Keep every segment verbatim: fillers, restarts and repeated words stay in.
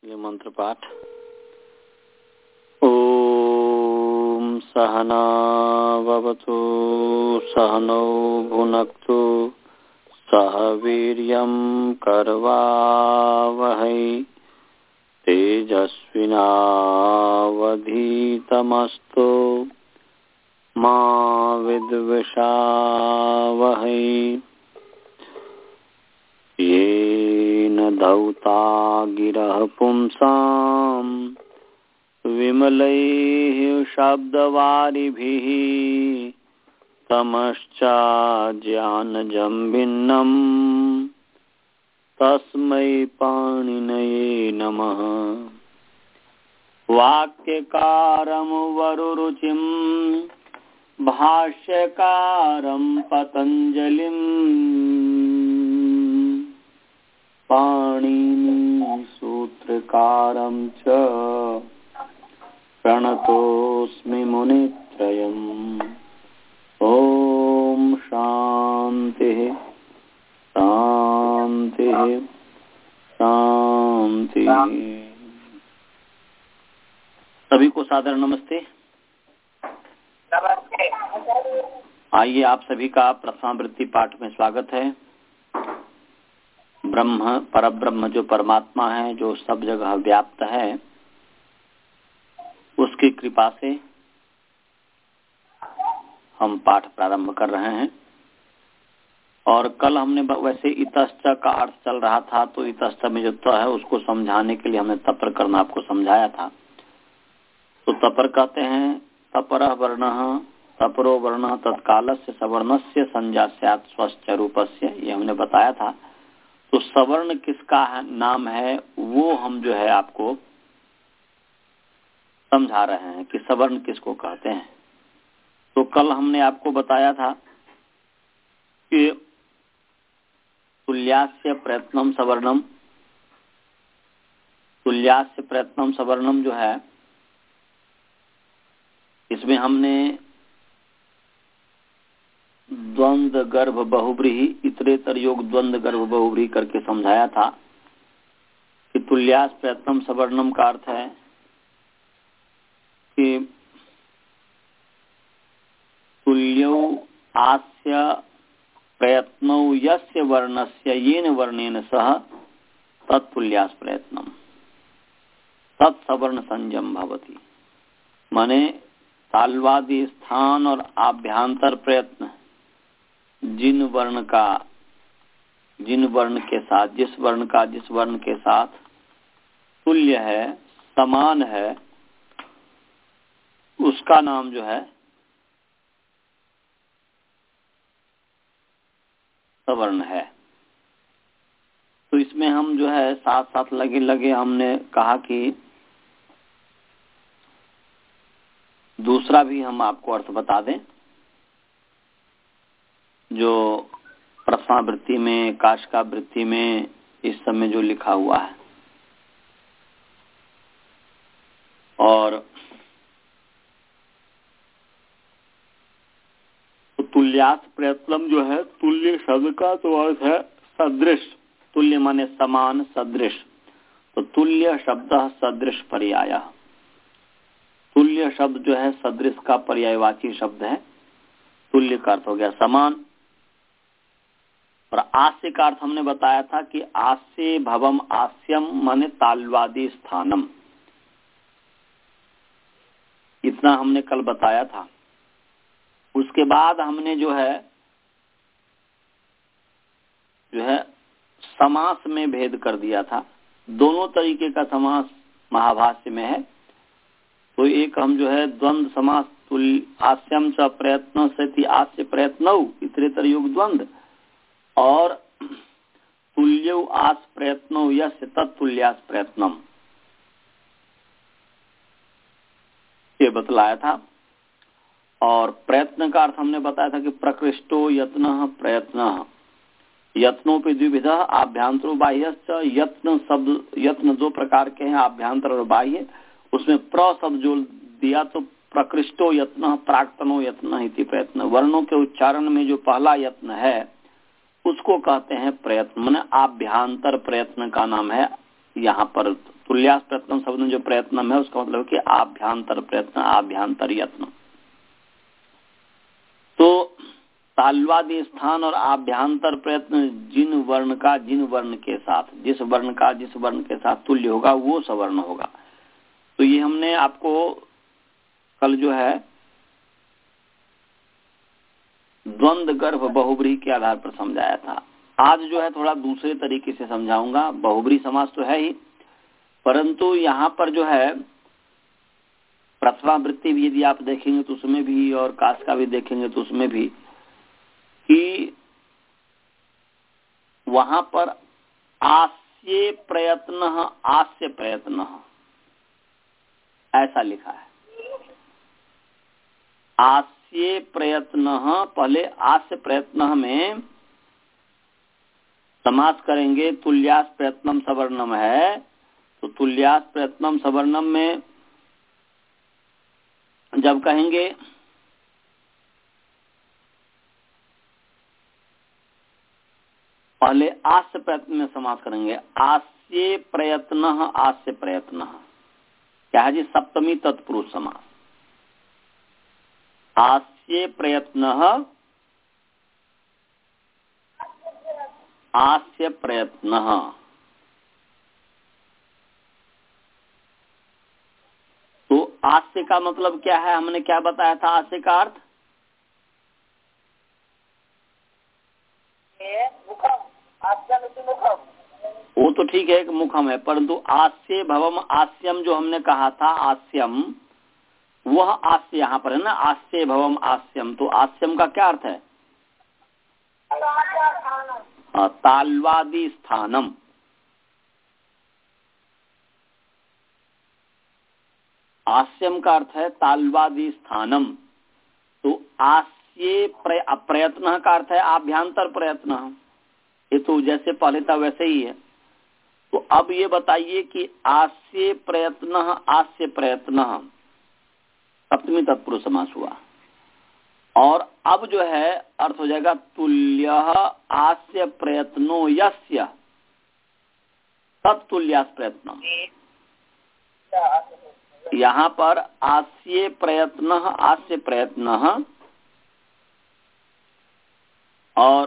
ये मंत्र पाठ। ओम सहना भवतु सहनौ भुनक्तु सह वीर्यं करवावहै तेजस्विनावधीतमस्तु मा विद्विषावहै। येन धौता गिरः पुंसां विमलैः शब्दवारिभिः तमश्चाज्ञानजं भिन्नं तस्मै पाणिनये नमः। वाक्यकारं वरुरुचिं भाष्यकारं पतञ्जलिं पाणिनि सूत्रकारं च प्रणतोऽस्मि मुनित्रयम्। ओम शांति शांति शांति। सभी को सादर नमस्ते। नमस्ते। आइए आप सभी का प्रथमावृत्ति पाठ में स्वागत है। ब्रह्म परब्रह्म जो परमात्मा है, जो सब जगह व्याप्त है, उसकी कृपा से हम पाठ प्रारंभ कर रहे हैं। और कल हमने वैसे इतश्च का अर्थ चल रहा था, तो इतश्च में जो त है उसको समझाने के लिए हमने तपर करना आपको समझाया था। तो तपर कहते हैं तपरः वर्णः तपरो वर्णः तत्कालस्य सवर्णस्य संज्ञा स्यात् स्वश्च रूपस्य, ये हमने बताया था। तो सवर्ण किसका है, नाम है, वो हम जो है आपको समझा रहे हैं कि सवर्ण किसको कहते हैं। तो कल हमने आपको बताया था कि तुल्यास्य प्रयत्नम सवर्णम, तुल्यास्य प्रयत्नम सवर्णम जो है, इसमें हमने द्वंद्व गर्भ बहुब्रीहि इतरेतर योग द्वंद्व गर्भ बहुब्रीहि करके समझाया था कि तुल्यास प्रयत्नम सवर्णम का अर्थ है कि तुल्यौ आस्य प्रयत्नौ यस्य वर्णस्य येन वर्णेन सह तत्तुल्यास प्रयत्नम तत्सवर्ण संयम भवति। माने तालवादी स्थान और आभ्यंतर प्रयत्न जिन वर्ण का जिन वर्ण के साथ जिस वर्ण का जिस वर्ण के साथ तुल्य है, समान है, उसका नाम जो है सवर्ण है। तो इसमें हम जो है साथ साथ लगे लगे हमने कहा कि दूसरा भी हम आपको अर्थ बता दें जो प्रश्नावृत्ति में, काशिकावृत्ति में इस समय जो लिखा हुआ है। और तो तुल्यास प्रयत्नम जो है, तुल्य शब्द का तो अर्थ है सदृश। तुल्य माने समान, सदृश। तो तुल्य शब्द सदृश पर्याय। तुल्य शब्द जो है सदृश का पर्यायवाची शब्द है। तुल्य का अर्थ हो गया समान। और आस्य का अर्थ हमने बताया था कि आस्य भवम आस्यम माने तालवादी स्थानम, इतना हमने कल बताया था। उसके बाद हमने जो है जो है समास में भेद कर दिया था। दोनों तरीके का समास महाभाष्य में है। तो एक हम जो है द्वंद्व समास तुल्य आस्यम च प्रयत्न से आस्य प्रयत्नौ इतरेतर योग द्वंद्व, और तुल्यौ आस प्रयत्नौ यस्य तत्तुल्यास प्रयत्नम, ये बतलाया था। और प्रयत्न का अर्थ हमने बताया था कि प्रकृष्टो यत्न प्रयत्न, यत्नों पे द्विविध आभ्यंतरो बाह्यश्च। यत्न शब्द, यत्न दो प्रकार के हैं, आभ्यंतर और बाह्य। उसमें प्र शब्द जो दिया तो प्रकृष्टो यत्न प्राक्तनो यत्न इति प्रयत्न, वर्णों के उच्चारण में जो पहला यत्न है उसको कहते हैं प्रयत्न। माने आभ्यंतर प्रयत्न का नाम है यहाँ पर तुल्यास प्रयत्न शब्द में जो प्रयत्न है उसका मतलब कि आभ्यांतर प्रयत्न, आभ्यांतर यत्न। तो ताल्वादी स्थान और आभ्यांतर प्रयत्न जिन वर्ण का जिन वर्ण के साथ, जिस वर्ण का जिस वर्ण के साथ तुल्य होगा वो सवर्ण होगा। तो ये हमने आपको कल जो है द्वंद्व गर्भ बहुब्रीहि के आधार पर समझाया था। आज जो है थोड़ा दूसरे तरीके से समझाऊंगा। बहुब्रीहि समास तो है ही, परंतु यहाँ पर जो है प्रथमा वृत्ति भी यदि आप देखेंगे तो उसमें भी, और काश का भी देखेंगे तो उसमें भी, कि वहां पर आस्य प्रयत्न, आस्य प्रयत्न ऐसा लिखा है। आस्य प्रयत्न, पहले आस्य प्रयत्न में समास करेंगे। तुल्यास प्रयत्नम सवर्णम है, तो तुल्यास प्रयत्नम सवर्णम में जब कहेंगे पहले आस्य प्रयत्न में समास करेंगे। आस्य प्रयत्न, आस्य प्रयत्न क्या है जी? सप्तमी तत्पुरुष समास। आस्य प्रयत्न, आस्य प्रयत्न। तो आस्य का मतलब क्या है? हमने क्या बताया था आस्य का अर्थ? वो तो ठीक है, एक मुखम है, परंतु आस्य भवम आस्यम जो हमने कहा था, आस्यम, वह आस्य यहाँ पर है ना। आस्य भवम आस्यम, तो आस्यम का क्या अर्थ है? ताल्वादी स्थानम। आस्यम का अर्थ है ताल्वादी स्थानम। तो आस्य प्रयत्न का अर्थ है आभ्यांतर प्रयत्न। ये तो जैसे पहले था वैसे ही है। तो अब ये बताइए कि आस्य प्रयत्न, आस्य प्रयत्न सप्तमी तत्पुरुष समास हुआ, और अब जो है अर्थ हो जाएगा तुल्य आस्य प्रयत्नो यस्य तत्तुल्यास प्रयत्न। यहाँ पर आस्य प्रयत्न, आस्य प्रयत्न, और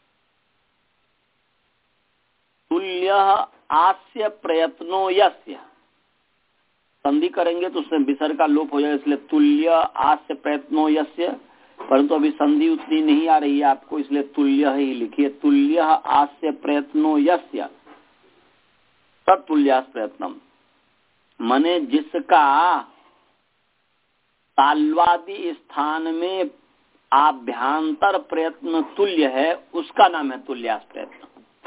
तुल्य आस्य प्रयत्नो यस्य संधि करेंगे तो उसमें विसर्ग का लोप हो जाएगा, इसलिए तुल्य आस्य प्रयत्नो यस्य। परंतु अभी संधि उतनी नहीं आ रही है आपको, इसलिए तुल्य ही लिखिए। तुल्य आस्य प्रयत्नो यस्य तत्तुल्यास प्रयत्नम, माने जिसका ताल्वादी स्थान में आभ्यांतर प्रयत्न तुल्य है उसका नाम है तुल्यास प्रयत्न।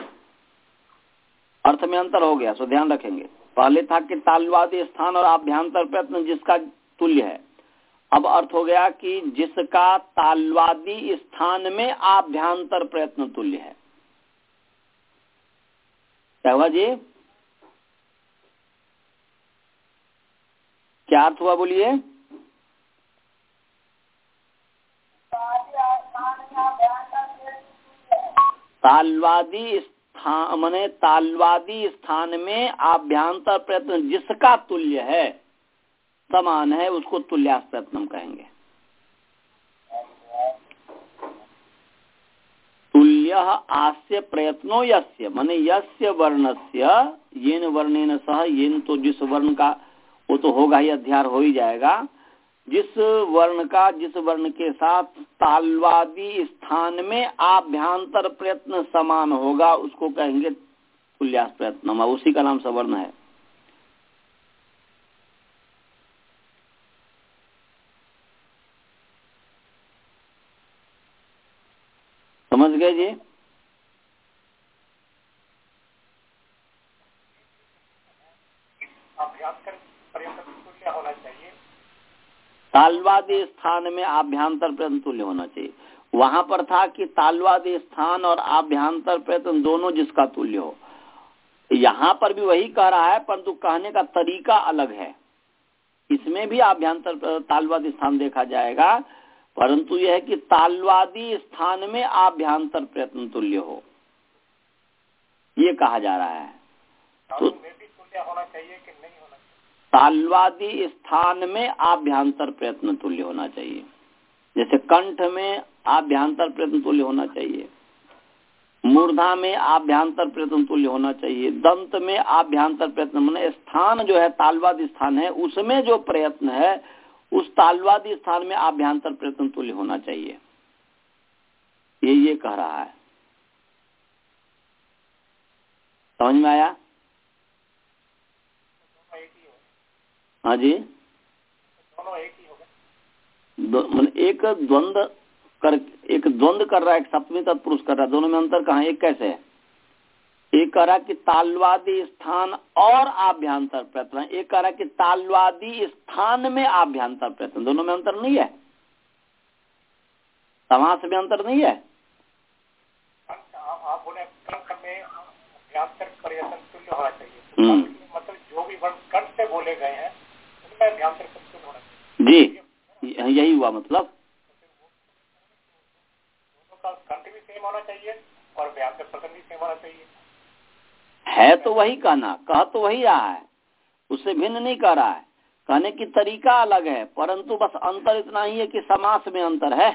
अर्थ में अंतर हो गया, सो ध्यान रखेंगे। पहले था कि ताल्वादी स्थान और आभ्यांतर प्रयत्न जिसका तुल्य है, अब अर्थ हो गया कि जिसका ताल्वादी स्थान में आभ्यांतर प्रयत्न तुल्य है। क्या हुआ जी? क्या अर्थ हुआ बोलिए? ताल्वादी स्थान माने ताल्वादी स्थान में आभ्यांतर प्रयत्न जिसका तुल्य है, समान है, उसको तुल्यास प्रयत्नम कहेंगे। तुल्य आस्य प्रयत्नो यस्य, माने यस्य वर्णस्य, येन वर्णेन सह, येन तो जिस वर्ण का, वो तो होगा ही, अध्यार हो ही जाएगा। जिस वर्ण का जिस वर्ण के साथ ताल्वादी स्थान में आभ्यांतर प्रयत्न समान होगा उसको कहेंगे तुल्यास प्रयत्नम, उसी का नाम सवर्ण है। समझ गए जी? ताल्वादी स्थान में आभ्यांतर प्रयत्न तुल्य होना चाहिए। वहां पर था कि ताल्वादी स्थान और आभ्यांतर प्रयत्न दोनों जिसका तुल्य हो। यहाँ पर भी वही कह रहा है, परंतु कहने का तरीका अलग है। इसमें भी आभ्यांतर ताल्वादी स्थान देखा जाएगा, परंतु यह है कि ताल्वादी स्थान में आभ्यांतर प्रयत्न तुल्य हो, ये कहा जा रहा है। तो चाहिए कि नहीं होना चाहिए? तालवादी स्थान में आभ्यंतर प्रयत्न तुल्य होना चाहिए। जैसे कंठ में आभ्यंतर प्रयत्न तुल्य होना चाहिए, मूर्धा में आभ्यंतर प्रयत्न तुल्य होना चाहिए, दंत में आभ्यंतर प्रयत्न, माने स्थान जो है तालवादी स्थान है उसमें जो प्रयत्न है उस तालवादी स्थान में आभ्यंतर प्रयत्न तुल्य होना चाहिए। ये ये कह रहा है, समझ में आया? हाँ जी, दोनों एक ही हो गए। एक द्वंद्व कर एक द्वंद्व कर रहा है, एक सप्तमी तत्पुरुष कर रहा है, दोनों में अंतर कहाँ है? एक कैसे है? एक कह रहा कि तालवादी स्थान और आभ्यंतर प्रयत्न, एक कह रहा कि तालवादी स्थान में आभ्यंतर प्रयत्न, दोनों में अंतर नहीं है? समास में अंतर नहीं है? आप बोले कंठ में अभ्यंतर प्रयत्न तुल्य होना चाहिए, मतलब जो भी वर्ण कंठ से बोले गए हैं उनमें अभ्यंतर तुल्य होना चाहिए। जी, यही हुआ मतलब कंठ भी सेम होना चाहिए और अभ्यंतर प्रयत्न भी सेम होना चाहिए। है तो वही कहना, कह तो वही रहा है, उससे भिन्न नहीं कह रहा है। कहने की तरीका अलग है, परंतु बस अंतर इतना ही है कि समास में अंतर है।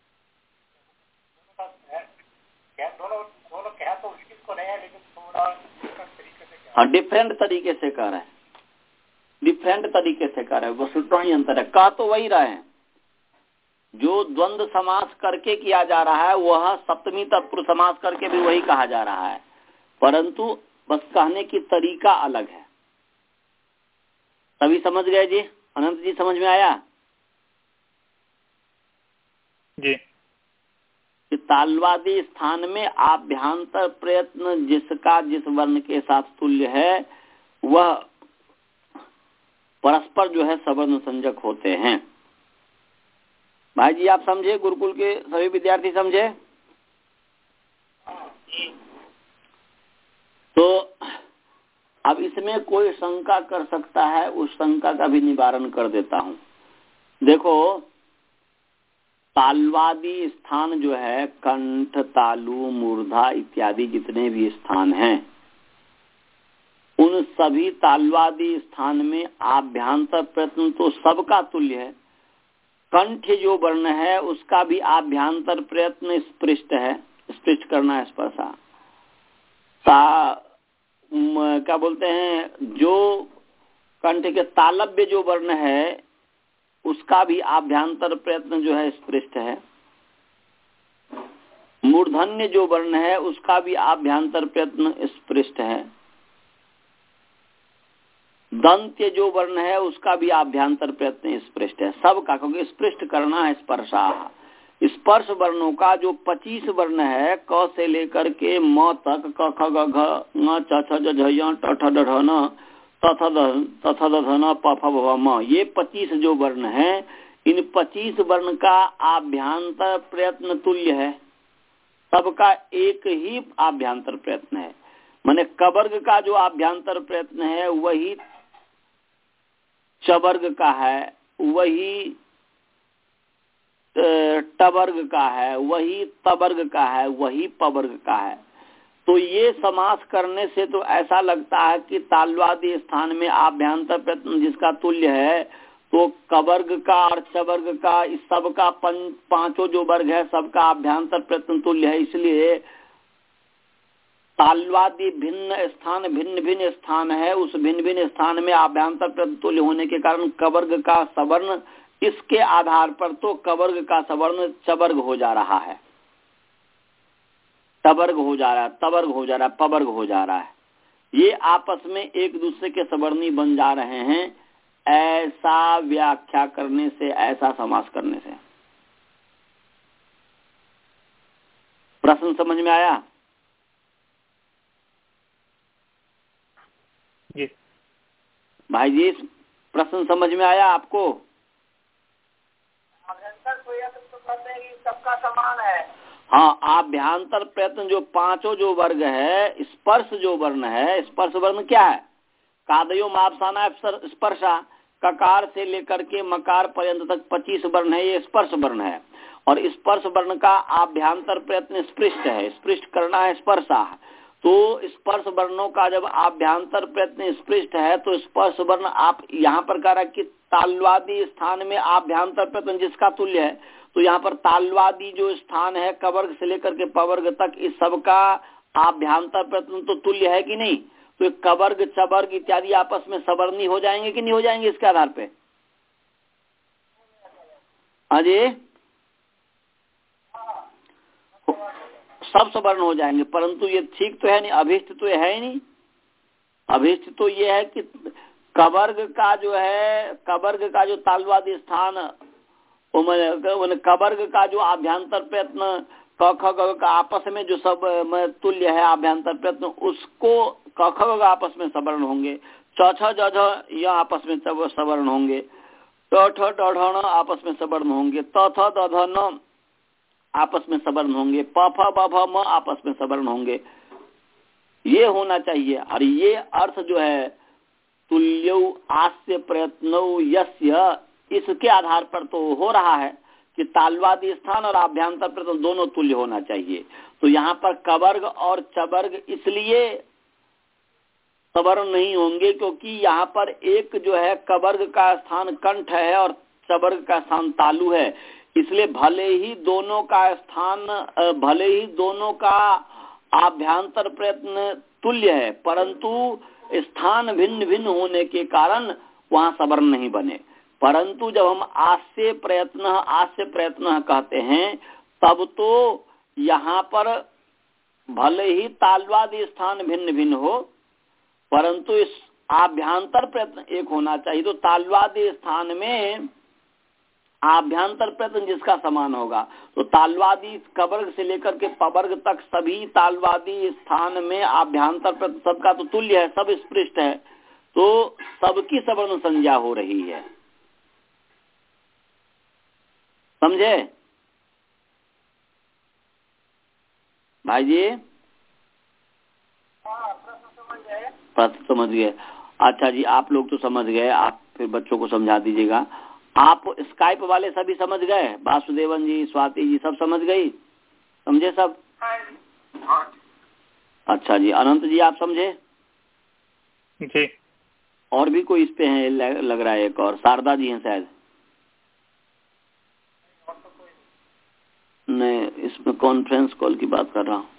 दोनों दोनों कह तो उसी को नहीं है, लेकिन थोड़ा डिफरेंट तरीके से हाँ डिफरेंट तरीके से कह रहे हैं, डिफरेंट तरीके से कह रहे हैं, बस उतना ही अंतर है। कह तो वही रहे हैं, जो द्वंद्व समास करके किया जा रहा है वह सप्तमी तत्पुरुष समास करके भी वही कहा जा रहा है, परंतु बस कहने की तरीका अलग है। तभी समझ गए जी? अनंत जी समझ में आया जी? कि तालवादी स्थान में आभ्यंतर प्रयत्न जिसका जिस वर्ण के साथ तुल्य है वह परस्पर जो है सवर्ण संजक होते हैं। भाई जी आप समझे? गुरुकुल के सभी विद्यार्थी समझे? तो अब इसमें कोई शंका कर सकता है, उस शंका का भी निवारण कर देता हूं। देखो तालवादी स्थान जो है कंठ, तालु, मूर्धा इत्यादि जितने भी स्थान हैं उन सभी तालवादी स्थान में आभ्यंतर प्रयत्न तो सबका तुल्य है। कंठ जो वर्ण है उसका भी आभ्यंतर प्रयत्न स्पृष्ट है, स्पृष्ट करना है स्पर्शा। क्या बोलते हैं, जो कंठ के तालव्य जो वर्ण है उसका भी आभ्यंतर प्रयत्न जो है स्पृष्ट है। मूर्धन्य जो वर्ण है उसका भी आभ्यंतर प्रयत्न स्पृष्ट है। दंत्य जो वर्ण है उसका भी आभ्यंतर प्रयत्न स्पृष्ट है, सबका, क्योंकि स्पृष्ट करना है स्पर्शा। स्पर्श वर्णों का जो पच्चीस वर्ण है क से लेकर के म तक, क ख ग घ ङ च छ ज झ य ट ठ ड ढ न त थ द त थ द ध न प फ भ म, ये पच्चीस जो वर्ण है इन पच्चीस वर्ण का आभ्यंतर प्रयत्न तुल्य है, सबका एक ही आभ्यंतर प्रयत्न है। माने कवर्ग का जो आभ्यंतर प्रयत्न है वही चवर्ग का है, वही टवर्ग का है, वही तवर्ग का है, वही पवर्ग का है। तो ये समास करने से तो ऐसा लगता है कि तालवादी स्थान में आभ्यंतर प्रयत्न जिसका तुल्य है तो कवर्ग का और चवर्ग का इस सबका पांचों जो वर्ग है सबका आभ्यंतर प्रयत्न तुल्य है। इसलिए तालवादी भिन्न स्थान भिन्न भिन्न स्थान है, उस भिन्न भिन्न स्थान में आभ्यंतर प्रयत्न तुल्य होने के कारण कवर्ग का सवर्ण इसके आधार पर तो कवर्ग का सवर्ण चवर्ग हो जा रहा है, तवर्ग हो जा रहा है, तवर्ग हो जा रहा है, पवर्ग हो जा रहा है। ये आपस में एक दूसरे के सवर्णी बन जा रहे हैं, ऐसा व्याख्या करने से, ऐसा समास करने से। प्रश्न समझ में आया? जी भाई जी प्रश्न समझ में आया आपको? सबका समान है। हाँ, आभ्यंतर प्रयत्न जो पांचों जो वर्ग है, स्पर्श जो वर्ण है, स्पर्श वर्ण क्या है? कादयो मापसाना स्पर्शा, ककार से लेकर के मकार पर्यंत तक पच्चीस वर्ण है, ये स्पर्श वर्ण है। और स्पर्श वर्ण का आभ्यंतर प्रयत्न स्पृष्ट है, स्पृष्ट करना है स्पर्शा। तो स्पर्श वर्णों का जब आभ्यंतर प्रयत्न स्पृष्ट है तो स्पर्श वर्ण आप यहाँ पर कह रहा है कि तालवादी स्थान में आभ्यंतर प्रयत्न जिसका तुल्य है, तो यहाँ पर तालवादी जो स्थान है कवर्ग से लेकर के पवर्ग तक इस सब का आभ्यंतर प्रयत्न तो तुल्य है कि नहीं? तो कवर्ग चवर्ग इत्यादि आपस में सवर्णी हो जाएंगे कि नहीं हो जाएंगे इसके आधार पे? अजय सब सवर्ण हो जाएंगे, परंतु ये ठीक तो है नहीं, अभिष्ट तो है ही नहीं। अभिष्ट तो ये है कि कवर्ग का जो है कवर्ग का जो तालवादी स्थान कवर्ग का जो आभ्यंतर प्रयत्न क ख ग का आपस में जो सब तुल्य है आभ्यंतर प्रयत्न उसको क ख ग आपस में सवर्ण होंगे, च छ ज झ यह आपस में सवर्ण होंगे, ट ठ ड ढ न आपस में सवर्ण होंगे, त थ द ध न आपस में सवर्ण होंगे, प फ ब भ म आपस में सवर्ण होंगे। ये होना चाहिए। और ये अर्थ जो है तुल्यौ आस्य प्रयत्नौ यस्य, इसके आधार पर तो हो रहा है कि तालवादी स्थान और आभ्यंतर प्रयत्न दोनों तुल्य होना चाहिए। तो यहाँ पर कवर्ग और चवर्ग इसलिए सवर्ण नहीं होंगे क्योंकि यहाँ पर एक जो है कवर्ग का स्थान कंठ है और चवर्ग का स्थान तालु है, इसलिए भले ही दोनों का स्थान भले ही दोनों का आभ्यंतर प्रयत्न तुल्य है, परंतु स्थान भिन्न भिन्न होने के कारण वहां सवर्ण नहीं बने। परंतु जब हम आस्य प्रयत्न आस्य प्रयत्न कहते हैं तब तो यहाँ पर भले ही तालवादी स्थान भिन्न भिन्न हो परंतु इस आभ्यंतर प्रयत्न एक होना चाहिए। तो तालवादी स्थान में आभ्यंतर प्रयत्न जिसका समान होगा, तो तालवादी कवर्ग से लेकर के पवर्ग तक सभी तालवादी स्थान में आभ्यंतर प्रयत्न सबका तो तुल्य है, सब स्पृष्ट है, तो सबकी सवर्ण संज्ञा हो रही है। समझे भाई जी? प्रश्न समझ गए? अच्छा जी, आप लोग तो समझ गए, आप फिर बच्चों को समझा दीजिएगा। आप स्काइप वाले सभी समझ गए? वासुदेवन जी, स्वाति जी सब समझ गई? समझे सब? अच्छा जी, अनंत जी आप समझे? जी। और भी कोई इस पे है लग रहा है? एक और शारदा जी हैं शायद। नहीं, इसमें कॉन्फ्रेंस कॉल की बात कर रहा हूँ।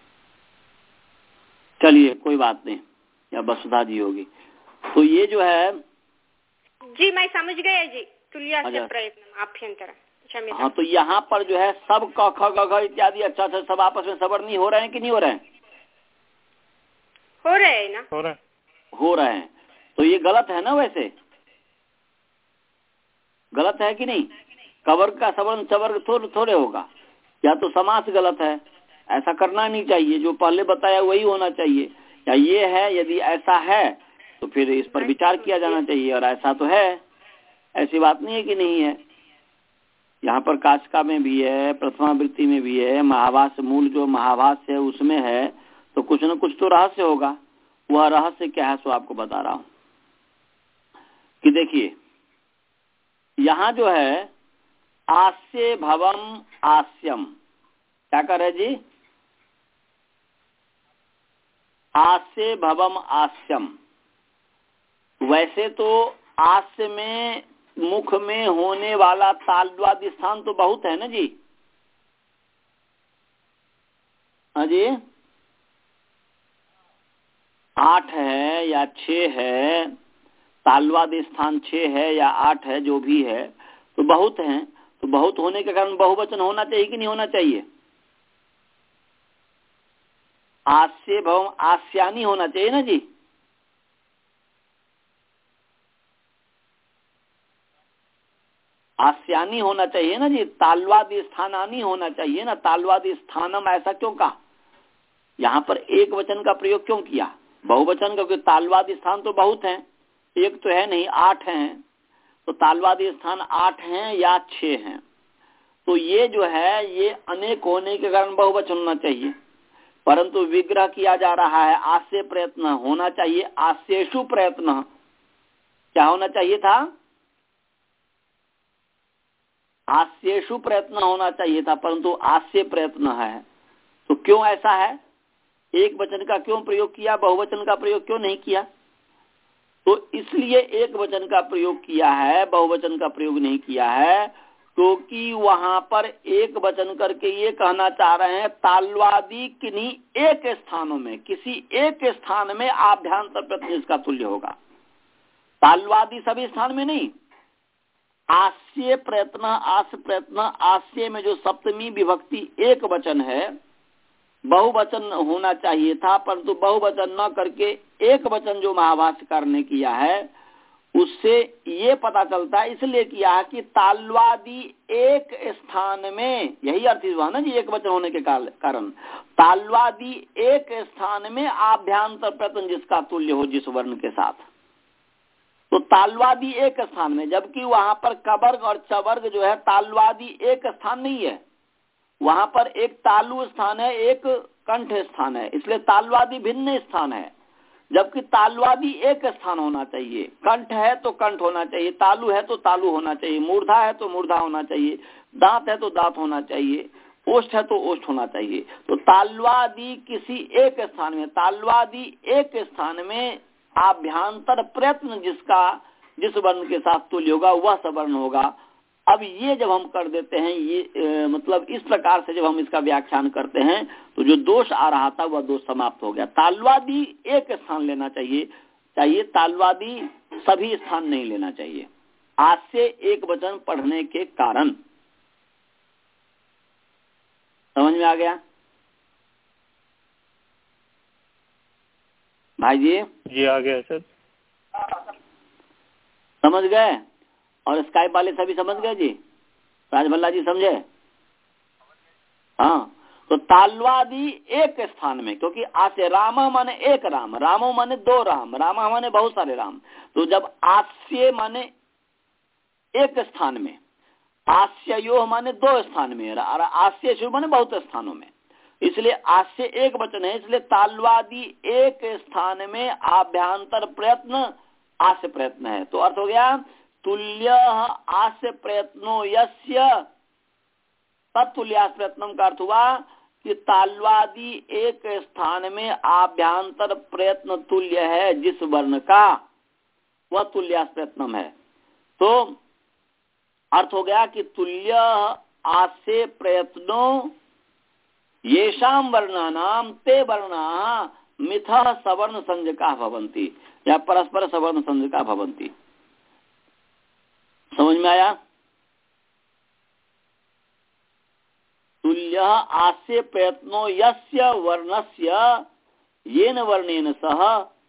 चलिए कोई बात नहीं, या वसुधा जी होगी। तो ये जो है जी मैं समझ गया जी, तुल्य प्रयत्न आभ्यंतर। हाँ, तो यहाँ पर जो है सब क ख ग घ इत्यादि अच्छा अच्छा सब आपस में सवर्ण हो रहे हैं कि नहीं हो रहे हैं? हो रहे हैं ना, हो रहे हो रहे हैं। तो ये गलत है ना? वैसे गलत है कि नहीं? कवर्ग का सवर्ण चवर्ग थोड़े थोड़े होगा, या तो समास गलत है, ऐसा करना नहीं चाहिए। जो पहले बताया वही होना चाहिए। या ये है, यदि ऐसा है तो फिर इस पर विचार किया जाना चाहिए, और ऐसा तो है, ऐसी बात नहीं है कि नहीं है। यहाँ पर काशिका में भी है, प्रथमावृत्ति में भी है, महाभाष्य मूल जो महाभाष्य है उसमें है, तो कुछ न कुछ तो रहस्य होगा। वह रहस्य क्या है सो आपको बता रहा हूं कि देखिए यहाँ जो है आस्य भवम आस्यम, क्या कर रहे जी? आस्य भवम आस्यम। वैसे तो आस्य में मुख में होने वाला तालवादी स्थान तो बहुत है ना जी? हाँ जी, आठ है या छह है, तालवादी स्थान छह है या आठ है, जो भी है तो बहुत है। तो बहुत होने के कारण बहुवचन होना चाहिए कि नहीं होना चाहिए? आस्य भवम आस्यानी होना चाहिए ना जी? आस्यानी होना चाहिए ना जी? तालवादी स्थानानी होना चाहिए ना? तालवादी स्थानम ऐसा क्यों कहा? यहाँ पर एक वचन का प्रयोग क्यों किया? बहुवचन, क्योंकि तालवादी स्थान तो बहुत हैं, एक तो है नहीं, आठ हैं। तो तालवादी स्थान आठ हैं या छह हैं, तो ये जो है ये अनेक होने के कारण बहुवचन होना चाहिए। परंतु विग्रह किया जा रहा है, आस्य प्रयत्न होना चाहिए। आस्येषु प्रयत्न क्या होना चाहिए था? आस्येषु प्रयत्न होना चाहिए था, परंतु आस्य प्रयत्न है। तो क्यों ऐसा है? एक वचन का क्यों प्रयोग किया, बहुवचन का प्रयोग क्यों नहीं किया? तो इसलिए एक वचन का प्रयोग किया है, बहुवचन का प्रयोग नहीं किया है, क्योंकि तो वहां पर एक वचन करके ये कहना चाह रहे हैं ताल्वादी किन्हीं एक स्थानों में, किसी एक स्थान में आभ्यंतर प्रत्यय जिसका तुल्य होगा। ताल्वादी सभी स्थान में नहीं। आस्य प्रयत्न, आस प्रयत्न, आस्य में जो सप्तमी विभक्ति एक वचन है, बहुवचन होना चाहिए था, परंतु बहुवचन न करके एक वचन जो महाभाष्यकार ने किया है उससे ये पता चलता है, इसलिए किया कि ताल्वादी एक स्थान में, यही अर्थ हुआ ना जी एक वचन होने के कारण, ताल्वादी एक स्थान में आभ्यंतर प्रत्यय जिसका तुल्य हो जिस वर्ण के साथ, तो ताल्वादी एक स्थान में, जबकि वहां पर कवर्ग और चवर्ग जो है ताल्वादी एक स्थान नहीं है, वहां पर एक तालु स्थान है, एक कंठ स्थान है, इसलिए ताल्वादी भिन्न स्थान है, जबकि ताल्वादी एक स्थान होना चाहिए। कंठ है तो कंठ होना चाहिए, तालु है तो तालु होना चाहिए, मूर्धा है तो मूर्धा होना चाहिए, दांत है तो दांत होना चाहिए, ओष्ठ है तो ओष्ठ होना चाहिए। तो ताल्वादी किसी एक स्थान में, ताल्वादी एक स्थान में आभ्यंतर प्रयत्न जिसका जिस वर्ण के साथ तुल्य होगा वह सवर्ण होगा। अब ये जब हम कर देते हैं, ये ए, मतलब इस प्रकार से जब हम इसका व्याख्यान करते हैं तो जो दोष आ रहा था वह दोष समाप्त हो गया। ताल्वादी एक स्थान लेना चाहिए चाहिए ताल्वादी सभी स्थान नहीं लेना चाहिए, आज से एक वचन पढ़ने के कारण। समझ में आ गया भाई जी? जी आ गया सर। समझ गए? और स्काइप वाले सभी समझ गए जी? राजभल्ला जी समझे? हाँ, तो ताल्वादी एक स्थान में, क्योंकि आस्य रामा माने एक राम, रामो माने दो राम, रामा माने बहुत सारे राम, तो जब आस्य माने एक स्थान में, आस्यो माने दो स्थान में, आस्य शु माने बहुत स्थानों में, इसलिए आस्य एक वचन है, इसलिए ताल्वादी एक स्थान में आभ्यंतर प्रयत्न आस्य प्रयत्न है। तो अर्थ हो गया तुल्य आस्य प्रयत्नो यस्य, तत्तुल्यास प्रयत्नम का अर्थ हुआ कि ताल्वादी एक स्थान में आभ्यंतर प्रयत्न तुल्य है जिस वर्ण का, वह तुल्यास प्रयत्नम है। तो अर्थ हो गया कि तुल्य आस्य प्रयत्नो येषाम वर्णानाम ते वर्णा मिथः सवर्ण संज्ञका भवन्ति, या परस्पर सवर्ण संज्ञका भवन्ति। समझ में आया? तुल्य आस्य प्रयत्नो यस्य वर्णस्य येन वर्णेन सह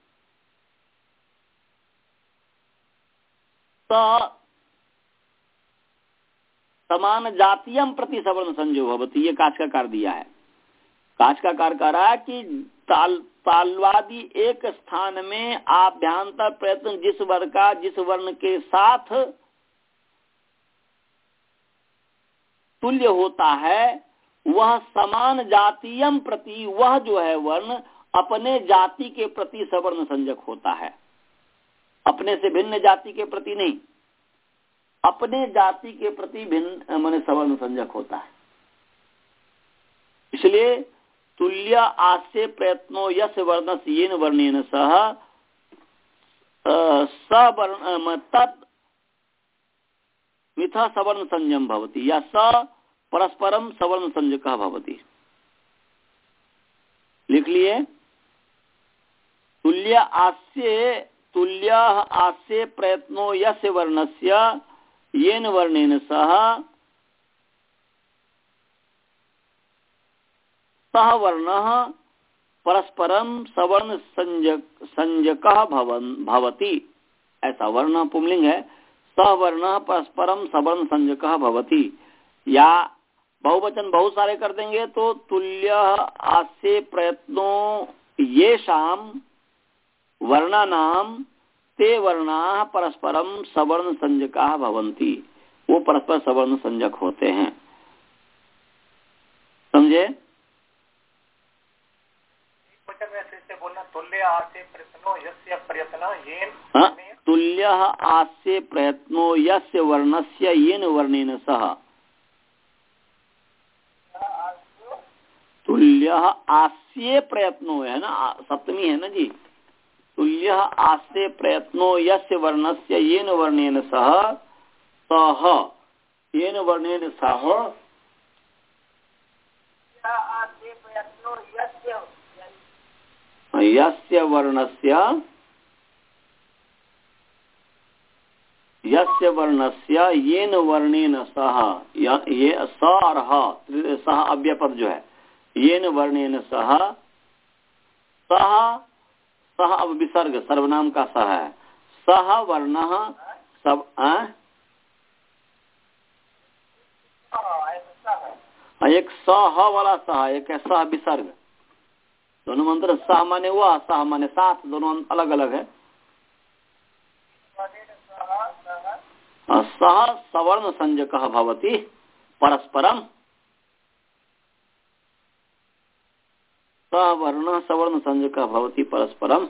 समान जातीयम प्रति सवर्ण संजो भवति। ये काच का कार दिया है। काच का कार कह रहा है कि ताल ताल्वादी एक स्थान में आभ्यंतर प्रयत्न जिस वर्ण का जिस वर्ण के साथ तुल्य होता है वह समान जातीयम प्रति, वह जो है वर्ण अपने जाति के प्रति सवर्ण संजक होता है, अपने से भिन्न जाति के प्रति नहीं, अपने जाति के प्रति भिन्न माने सवर्ण संजक होता है। इसलिए तुल्य आस्य प्रयत्नो यस्य वर्णस्य येन वर्णेन सह सवर्ण तत् मिथा सवर्ण संयम भवति, या स परस्परम सवर्ण संजकः भवति। लिख लिए? तुल्य आस्य तुल्य आस्य प्रयत्नो यस्य वर्णस्य येन वर्णेन सह सह वर्णः परस्परम सवर्ण संजक संजकः भवन भवति। ऐसा वर्ण पुंलिंग है, सवर्ण परस्परम सवर्ण संजकः भवति। या बहुवचन बहुत सारे कर देंगे तो तुल्य आस्य प्रयत्नों येषाम वर्णानाम ते वर्णाः परस्परम सवर्ण संजकाः भवन्ति। वो परस्पर सवर्ण संजक होते हैं। समझे? तुल्य आस्य प्रयत्नो यस्य प्रयत्न येन, तुल्य आस्य प्रयत्नो यस्य वर्णस्य येन वर्णेन सह, तुल्य आस्य प्रयत्नो है ना, सप्तमी है ना जी। तुल्य आस्य प्रयत्नो यस्य वर्णस्य येन वर्णेन सह सह येन वर्णेन सह यस्य वर्णस्य यस्य वर्णस्य येन वर्णेन सह, ये स और ह सह अव्यपद जो है, येन वर्णेन सह सह सह अब विसर्ग सर्वनाम का सह है, सह वर्ण सब आ? एक सह वाला सह, एक है सह विसर्ग। दोनों मंत्र सह माने वह, सह माने साथ, दोनों अलग अलग है। सह सवर्ण संज्ञकः भवति परस्परम, सह वर्ण सवर्ण संज्ञकः भवति परस्परम।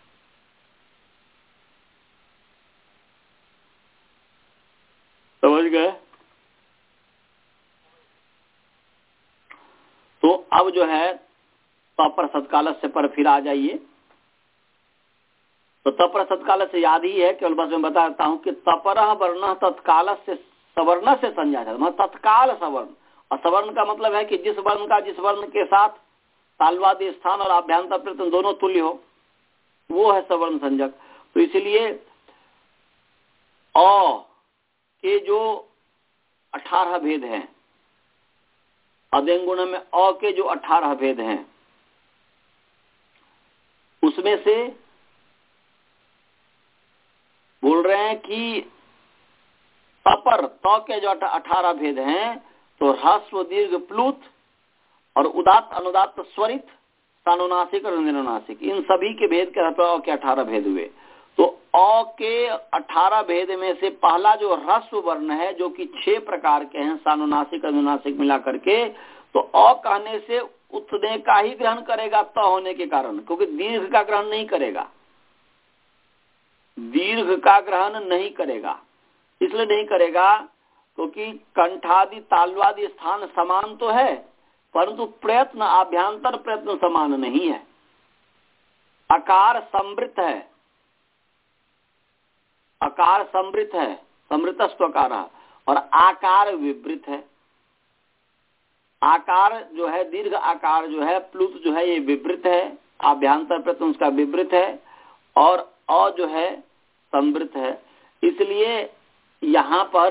समझ गए? तो अब जो है तपर सत्काल से पर फिर आ जाइए। तो तपर सत्काल से याद ही है, केवल बस मैं बताता हूँ कि तपर वर्ण तत्काल से सवर्ण से संज्ञा है, मतलब तत्काल सवर्ण। और सवर्ण का मतलब है कि जिस वर्ण का जिस वर्ण के साथ तालवादी स्थान और आभ्यंतर प्रत्यय दोनों तुल्य हो, वो है सवर्ण संज्ञक। तो इसलिए अ के जो अठारह भेद हैं, अदेंगुण में अ के जो अठारह भेद हैं, उसमें से बोल रहे हैं कि तपर त के जो अठारह भेद हैं, तो ह्रस्व दीर्घ प्लुत और उदात्त अनुदात्त स्वरित सानुनासिक और निरुनासिक, इन सभी के भेद के अ के अठारह भेद हुए। तो अ के अठारह भेद में से पहला जो ह्रस्व वर्ण है, जो कि छह प्रकार के हैं सानुनासिक और अनुनासिक मिला करके, तो अ कहने से उतने का ही ग्रहण करेगा त होने के कारण, क्योंकि दीर्घ का ग्रहण नहीं करेगा, दीर्घ का ग्रहण नहीं करेगा। इसलिए नहीं करेगा क्योंकि कंठादि तालवादि स्थान समान तो है, परंतु प्रयत्न आभ्यंतर प्रयत्न समान नहीं है। आकार समृत है, आकार समृत है, समृतस्वकार, और आकार विवृत है। आकार जो है दीर्घ आकार जो है प्लुत जो है ये विवृत है, आभ्यंतर प्रयत्न उसका विवृत है, और अ जो है समृत है। इसलिए यहाँ पर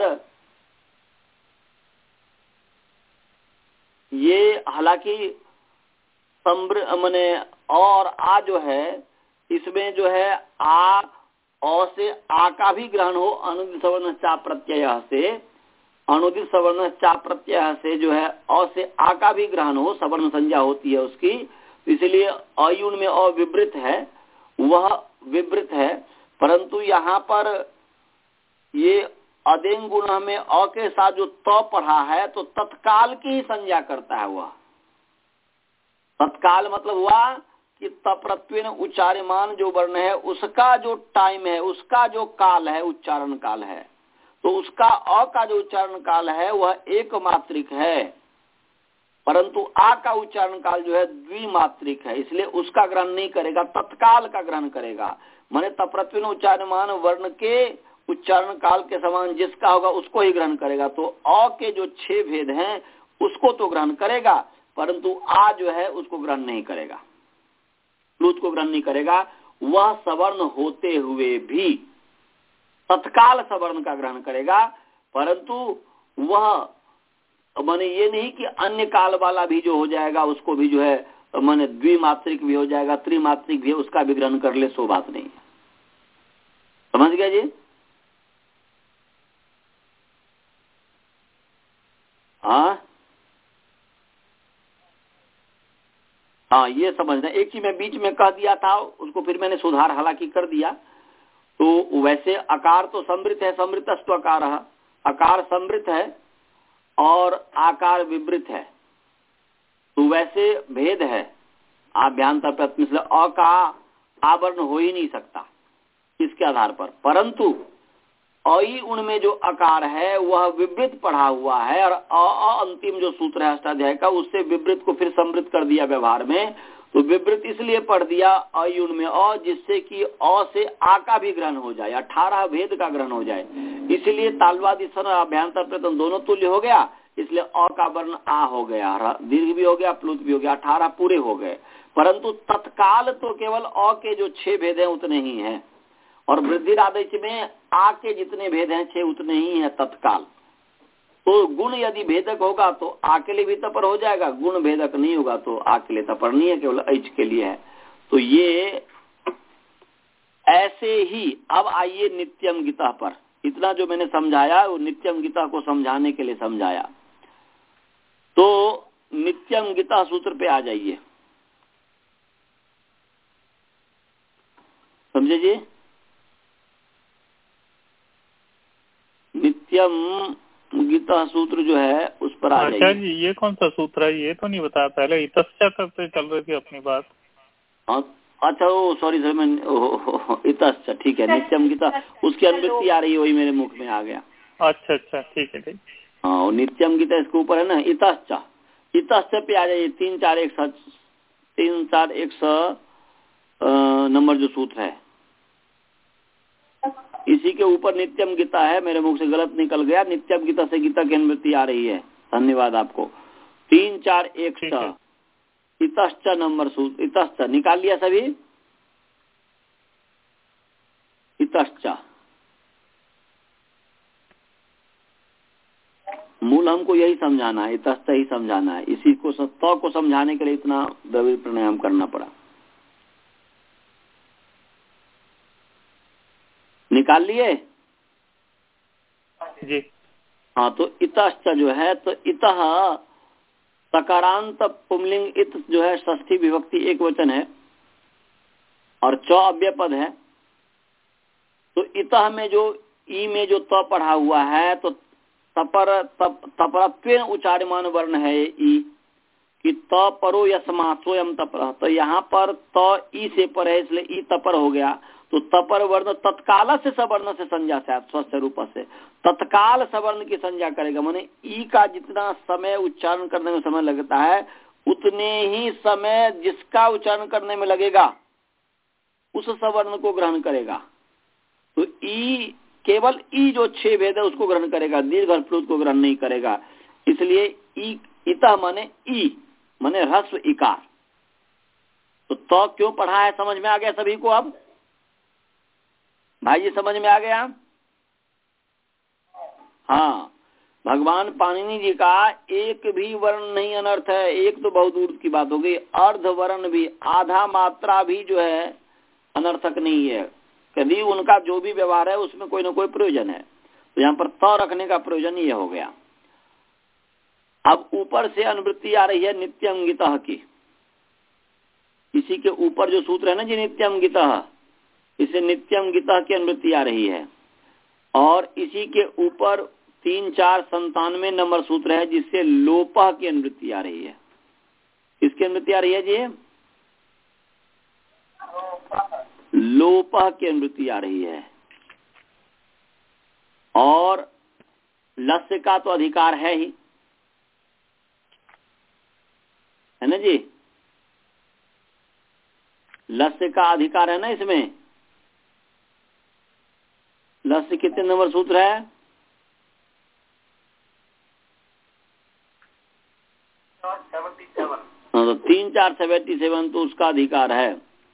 ये हालांकि समृ मने और आ जो है, इसमें जो है आ अ से आ का भी ग्रहण हो, अनुदित सवर्ण चा प्रत्यय से, अनुदित सवर्ण चा प्रत्यय से जो है अ से आ का भी ग्रहण हो, सवर्ण संज्ञा होती है उसकी। इसलिए अयुन में अविवृत है, वह विवृत है। परंतु यहाँ पर ये अदेंग गुण में अ के साथ जो त पढ़ा है, तो तत्काल की ही संज्ञा करता है। वह तत्काल मतलब हुआ कि तप्रत्वेन उच्चार्यमान जो वर्ण है, उसका जो टाइम है, उसका जो काल है, उच्चारण काल है, तो उसका अ का जो उच्चारण काल है वह एक मात्रिक है, परंतु आ का उच्चारण काल जो है द्विमात्रिक है। इसलिए उसका ग्रहण नहीं करेगा, तत्काल का ग्रहण करेगा। माने तप्रत्वेन उच्चार्यमान वर्ण के उच्चारण काल के समान जिसका होगा उसको ही ग्रहण करेगा। तो अ के जो छह भेद हैं उसको तो ग्रहण करेगा, परंतु आ जो है उसको ग्रहण नहीं करेगा, प्लुत को ग्रहण नहीं करेगा। वह सवर्ण होते हुए भी तत्काल सवर्ण का ग्रहण करेगा, परंतु वह माने ये नहीं कि अन्य काल वाला भी जो हो जाएगा उसको भी जो है माने द्विमात्रिक भी हो जाएगा, त्रिमात्रिक भी, उसका भी ग्रहण कर ले, सो बात नहीं है। समझ गया जी? हाँ हाँ, ये समझना। एक चीज मैं बीच में कह दिया था, उसको फिर मैंने सुधार हालांकि कर दिया। तो वैसे आकार तो समृत है, समृतस्व आकार, आकार समृत है और आकार विवृत है। तो वैसे भेद है आभ्यंतर प्रत्यय से, अ का आवरण हो ही नहीं सकता इसके आधार पर, परंतु अई उनमें जो अकार है वह विवृत पढ़ा हुआ है और अ अ अंतिम जो सूत्र है अष्टाध्याय का उससे विवृत को फिर समृत कर दिया व्यवहार में। तो विवृत इसलिए पढ़ दिया अई उनमें अ जिससे कि अ से आ का भी ग्रहण हो जाए, अठारह भेद का ग्रहण हो जाए। इसलिए तालवादी सन अभ्यंतर प्रयत्न दोनों तुल्य हो गया, इसलिए अ का वर्ण आ हो गया, दीर्घ भी हो गया, प्लुत भी हो गया, अठारह पूरे हो गए। परंतु तत्काल तो केवल अ के जो छह भेद हैं उतने ही हैं और वृद्धि आदेश में आ के जितने भेद हैं छह उतने ही हैं तत्काल। तो गुण यदि भेदक होगा तो आ के लिए भी तपर हो जाएगा, गुण भेदक नहीं होगा तो आ के लिए तपर नहीं है, केवल ऐच के लिए है। तो ये ऐसे ही। अब आइए नित्यम गीता पर। इतना जो मैंने समझाया वो नित्यम गीता को समझाने के लिए समझाया। तो नित्यम गीता सूत्र पे आ जाइए, समझे जी। नित्यम गीता सूत्र जो है उस पर आ जाइए। अच्छा जी, ये कौन सा सूत्र है? ये तो नहीं बताया पहले। इतस्या करते चल रही थी अपनी बात। अच्छा ओ सॉरी सर, मैं इतस्या, ठीक है। नित्यम गीता उसकी अनुवृत्ति आ रही है, वही मेरे मुख में आ गया। अच्छा अच्छा, ठीक है ठीक। हाँ, नित्यम गीता इसके ऊपर है ना। इतस्या, इतस्या पे आ जाइए। तीन चार एक सौ तीन चार एक सौ नंबर जो सूत्र है इसी के ऊपर नित्यम गीता है। मेरे मुख से गलत निकल गया। नित्यम गीता से गीता की अनुवृत्ति आ रही है। धन्यवाद आपको। तीन चार एक सौ इतश्च नंबर सूत्र। इतश्च निकाल लिया सभी। इतश्च मूल हमको यही समझाना है, इतश्च ही समझाना है। इसी को सत्ता को समझाने के लिए इतना द्रविड़ प्राणायाम करना पड़ा। निकाल लिए जी। हाँ, तो इतश्च जो है तो इतः सकारांत पुंलिंग इत जो है षष्ठी विभक्ति एक वचन है और च अव्यय पद है। तो इतः में जो ई में जो त पढ़ा हुआ है तो तपर तप तपरत्वेन उच्चार्यमान वर्ण है ई कि त परो यस्मा स्वयं तपर। तो यहाँ पर त ई से पर है इसलिए ई तपर हो गया। तो तपर वर्ण तत्काल से सवर्ण से संज्ञा से स्वस्थ रूप से तत्काल सवर्ण की संज्ञा करेगा। माने ई का जितना समय उच्चारण करने में समय लगता है उतने ही समय जिसका उच्चारण करने में लगेगा उस सवर्ण को ग्रहण करेगा। तो ई केवल ई जो छह भेद है उसको ग्रहण करेगा, दीर्घ प्लुत को ग्रहण नहीं करेगा। इसलिए ई इतः माने ई माने ह्रस्व इकार। तो तो क्यों पढ़ा है समझ में आ गया सभी को? अब भाई जी समझ में आ गया? हाँ, भगवान पाणिनि जी का एक भी वर्ण नहीं अनर्थ है। एक तो बहुत दूर की बात हो गई, अर्ध वर्ण भी, आधा मात्रा भी जो है अनर्थक नहीं है। कभी उनका जो भी व्यवहार है उसमें कोई ना कोई प्रयोजन है। तो यहाँ पर त रखने का प्रयोजन ये हो गया। अब ऊपर से अनुवृत्ति आ रही है नित्यम गीता की। इसी के ऊपर जो सूत्र है ना जी नित्यम गीता, इसे नित्यम गीता की अनुवृत्ति आ रही है। और इसी के ऊपर तीन चार संतानवे नंबर सूत्र है जिससे लोपह की अनुवृत्ति आ रही है। किसकी अनुवृत्ति आ रही है जी? लोपह की अनुवृत्ति आ रही है। और लस्य का तो अधिकार है ही, है ना जी। लस्य का अधिकार है ना इसमें। लस्य कितने नंबर सूत्र है? हाँ, तो तीन चार सेवेंटी सेवन तो उसका अधिकार है।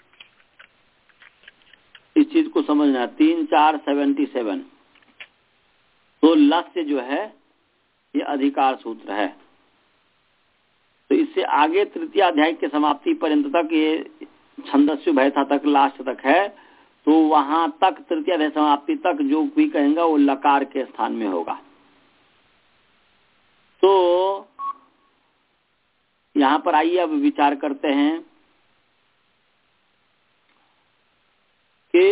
इस चीज को समझना। तीन चार सेवेंटी सेवन तो लस्य जो है ये अधिकार सूत्र है। तो इससे आगे तृतीय अध्याय के समाप्ति पर्यंत तक ये छंदस्यु भयथा तक लास्ट तक है। तो वहां तक तृतीय अध्याय समाप्ति तक जो भी कहेंगे वो लकार के स्थान में होगा। तो यहां पर आइए अब विचार करते हैं कि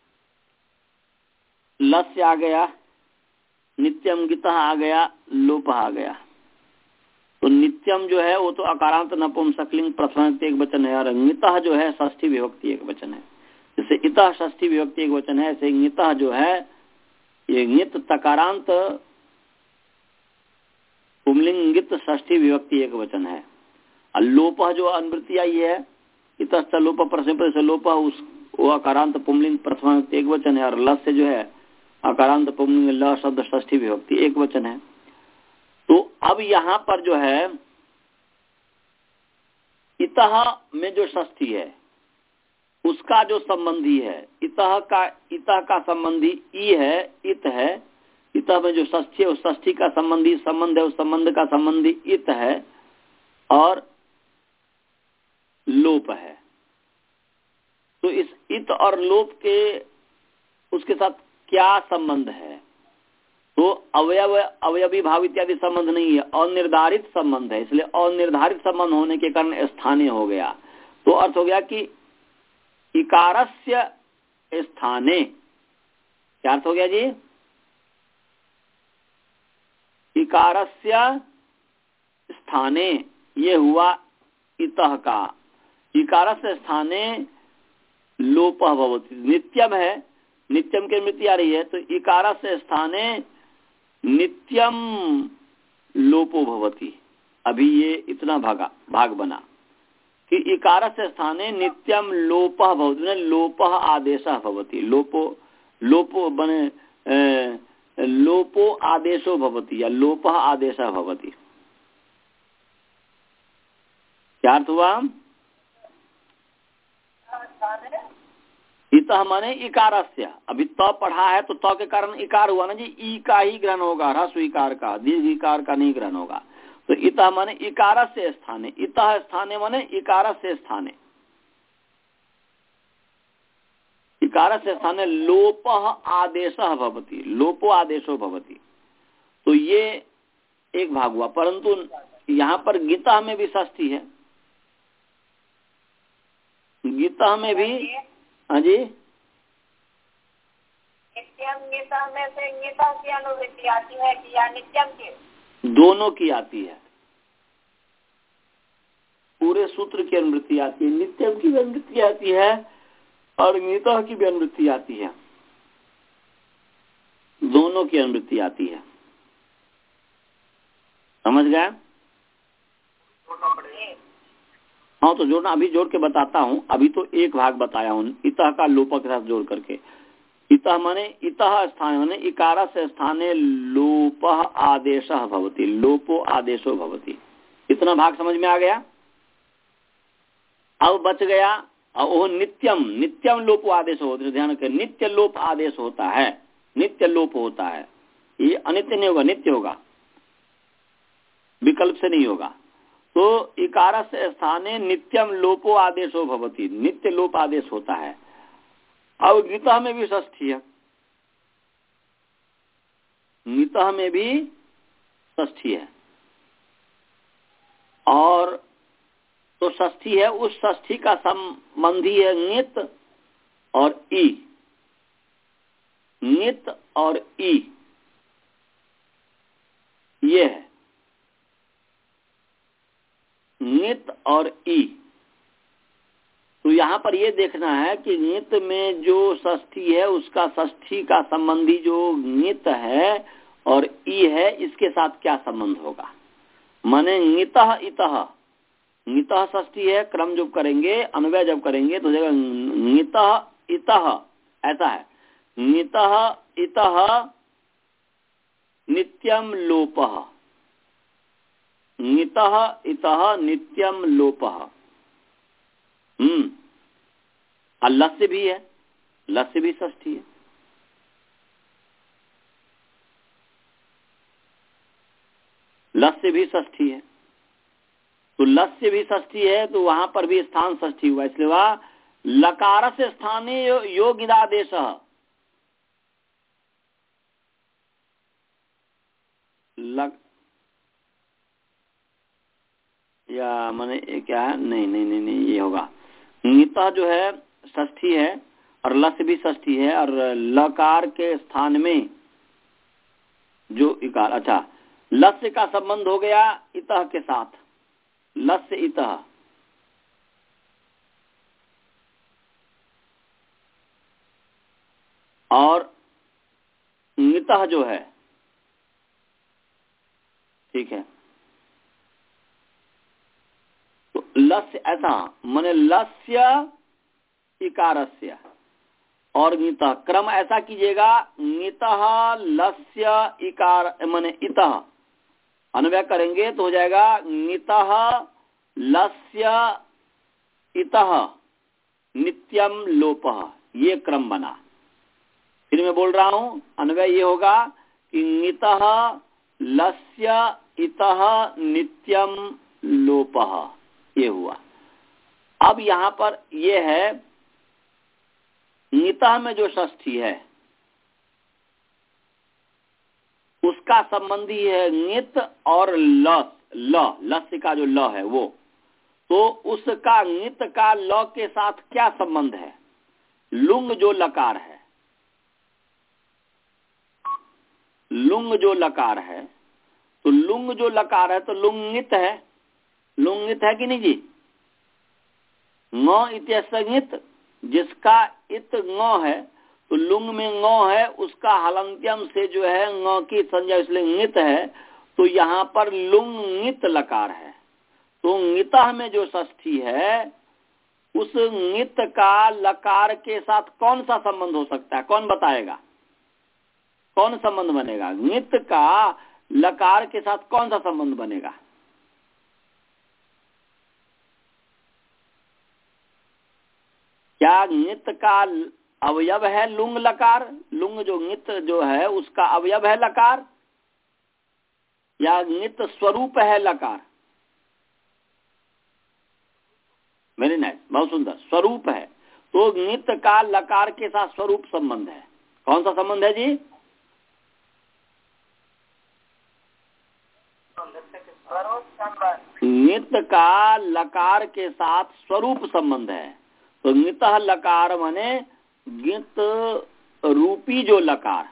लस्य आ गया, नित्यम गीता आ गया, लोप आ गया। तो नित्यम जो है वो तो अकारांत नपुंसकलिंग प्रथम एक वचन है और गीता जो है षष्ठी विभक्ति एक वचन है। जैसे इतः षष्ठी विभक्ति एक वचन है, ऐसे गीता जो है ये ङित तकारांत पुंलिंगित षष्ठी विभक्ति एक वचन है। और लोप जो अनुवृत्ति आई है इतश्च लोप प्रश्न से लोप उस वो अकारांत पुंलिंग प्रथमा एक वचन है, और ल से जो है अकारांत पुंलिंग ल शब्द षष्ठी विभक्ति एक वचन है। तो अब यहाँ पर जो है इतः में जो षष्ठी है उसका जो संबंधी है, इतः का इतः का संबंधी ई है, इत है। इतः में जो षष्ठी है उस षष्ठी का संबंधी संबंध है, उस संबंध का संबंधी इत है और लोप है। तो इस इत और लोप के उसके साथ क्या संबंध है? तो अवयव अवयवी भाव इत्यादि संबंध नहीं है, अनिर्धारित संबंध है। इसलिए अनिर्धारित संबंध होने के कारण स्थानीय हो गया। तो अर्थ हो गया कि इकारस्य स्थाने, क्या अर्थ हो गया जी? इकारस्य स्थाने ये हुआ इतः का। इकारस्य स्थाने लोपः भवति, नित्यम है, नित्यम की वृत्ति आ रही है, तो इकारस्य स्थाने नित्यम लोपो भवति। अभी ये इतना भागा भाग बना कि इकारस्य स्थाने नित्यम लोपः भवति, लोपः आदेशः भवति। लोपो लोपो बने ए, लोपो आदेशो भवति या लोपः आदेशः भवति। क्या अर्थ हुआ? इतः माने इकारस्य, अभी त पढ़ा है तो त के कारण इकार हुआ ना जी, ई का ही ग्रहण होगा, ह्रस्व इकार का, दीर्घ इकार का नहीं ग्रहण होगा। तो इतः माने इकारस्य स्थाने, इतः स्थाने माने इकारस्य स्थाने, इकारस्य स्थाने लोपः आदेशः भवति, लोपो आदेशो भवति। तो ये एक भाग हुआ। परंतु यहाँ पर गीता में भी षष्ठी है, गीता में भी। हाँ जी, नित्यम गीता में से गीता की अनुवृत्ति आती है कि या नित्यम की? दोनों की आती है, पूरे सूत्र की अनुवृत्ति आती है, नित्यम की भी अनुवृत्ति आती है और गीता की भी अनुवृत्ति आती है, दोनों की अनुवृत्ति आती है। समझ गए? हाँ, तो जोड़ना अभी जोड़ के बताता हूँ। अभी तो एक भाग बताया हूँ इतः का लोप के साथ जोड़ करके। इतः माने इतः स्थान माने इकार से स्थाने लोपः आदेशः भवति, लोपो आदेशो भवति। इतना भाग समझ में आ गया? अब बच गया और वो नित्यम, नित्यम लोपो आदेश होता है। ध्यान कर, नित्य लोप आदेश होता है, नित्य लोप होता है। ये अनित्य नहीं होगा, नित्य होगा, विकल्प से नहीं होगा। तो इकारस्य स्थाने नित्यम लोपो आदेशो भवति, नित्य लोप आदेश होता है। अब गीता में भी षष्ठी है, गीता में भी षष्ठी है, और तो षष्ठी है, उस षष्ठी का संबंधी है ङित और ई, ङित और ई ये है, ङित और ई। तो यहाँ पर ये देखना है कि ङित में जो षष्ठी है उसका षष्ठी का संबंधी जो ङित है और ई है, इसके साथ क्या संबंध होगा। माने ङितः इतः, ङितः षष्ठी है, क्रम जब करेंगे, अन्वय जब करेंगे तो जगह ङितः इतः ऐसा है, ङितः इतः नित्यम लोपः, ङितः इतः नित्यम लोपः। हम्म और लस्य भी है, लस्य भी षष्ठी है। लस्य भी षष्ठी है, तो लस्य भी षष्ठी है, तो वहां पर भी स्थान षष्ठी हुआ। इसलिए वह लकार से स्थाने योगिदादेश, लक या माने क्या है, नहीं नहीं नहीं नहीं ये होगा, ङितः जो है षष्ठी है और लस्य भी षष्ठी है, और लकार के स्थान में जो इकार, अच्छा लस्य का संबंध हो गया इतः के साथ, लस्य इतः, और ङित ङितः जो है, ठीक है, तो लस्य ऐसा माने लस्य इकारस्य और ङितः, क्रम ऐसा कीजिएगा, ङितः लस्य इकार माने इतः, अन्वय करेंगे तो हो जाएगा ङितः लस्य इतः नित्यम लोपः, ये क्रम बना। फिर मैं बोल रहा हूं, अन्वय ये होगा कि ङितः लस्य इतः नित्यम लोपः, ये हुआ। अब यहां पर ये है ङितः में जो षष्ठी है उसका संबंधी है ङित और लस, ल लस्य का जो ल है वो, तो उसका ङित का ल के साथ क्या संबंध है? लुंग जो लकार है, लुंग जो लकार है, तो लुंग जो लकार है तो लुंगित है, लुंगित है कि नहीं जी? ङ इत्यस्य ङित, जिसका इत ङ है तो लुंग में ङ है, उसका हलंत्यम से जो है ङ की संज्ञा, इसलिए ङित है, तो यहाँ पर लुंगित लकार है। तो ङितः में जो षष्ठी है उस ङित का लकार के साथ कौन सा संबंध हो सकता है? कौन बताएगा? कौन संबंध बनेगा? ङित का लकार के साथ कौन सा संबंध बनेगा? क्या ङित का अवयव है लुंग लकार? लुंग जो ङित जो है उसका अवयव है लकार, या ङित स्वरूप है लकार? वेरी नाइस, बहुत सुंदर, स्वरूप है। तो ङित का लकार के साथ स्वरूप संबंध है। कौन सा संबंध है जी? ङित का लकार के साथ स्वरूप संबंध है। तो ङितः लकार माने ङित रूपी जो लकार,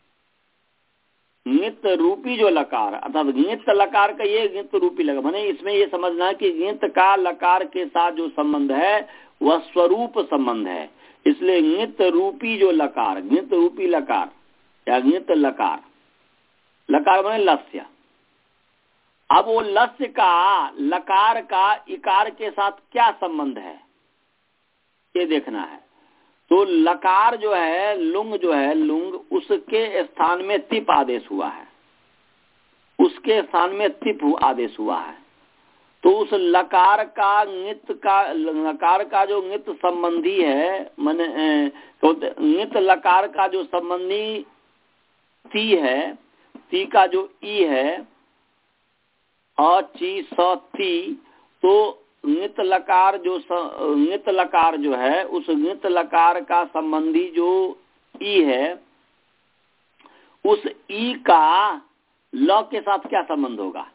ङित रूपी जो लकार, अर्थात ङित लकार का ये ङित रूपी लकार, माने इसमें ये समझना है कि ङित का लकार के साथ जो संबंध है वह स्वरूप संबंध है। इसलिए ङित रूपी जो लकार, ङित रूपी लकार या ङित लकार, लकार माने लस्य। अब वो लस्य का लकार का इकार के साथ क्या संबंध है ये देखना है। तो लकार जो है, लुंग जो है, लुंग, उसके स्थान में तिप आदेश हुआ है, उसके स्थान में तिप आदेश हुआ है। तो उस लकार का ङित का, लकार का जो ङित संबंधी है, माने ङित लकार का जो संबंधी ती है, ती का जो ई है, अ ची स ती, तो ङित लकार जो ङित लकार जो है उस ङित लकार का संबंधी जो ई है, उस ई का ल के साथ क्या संबंध होगा?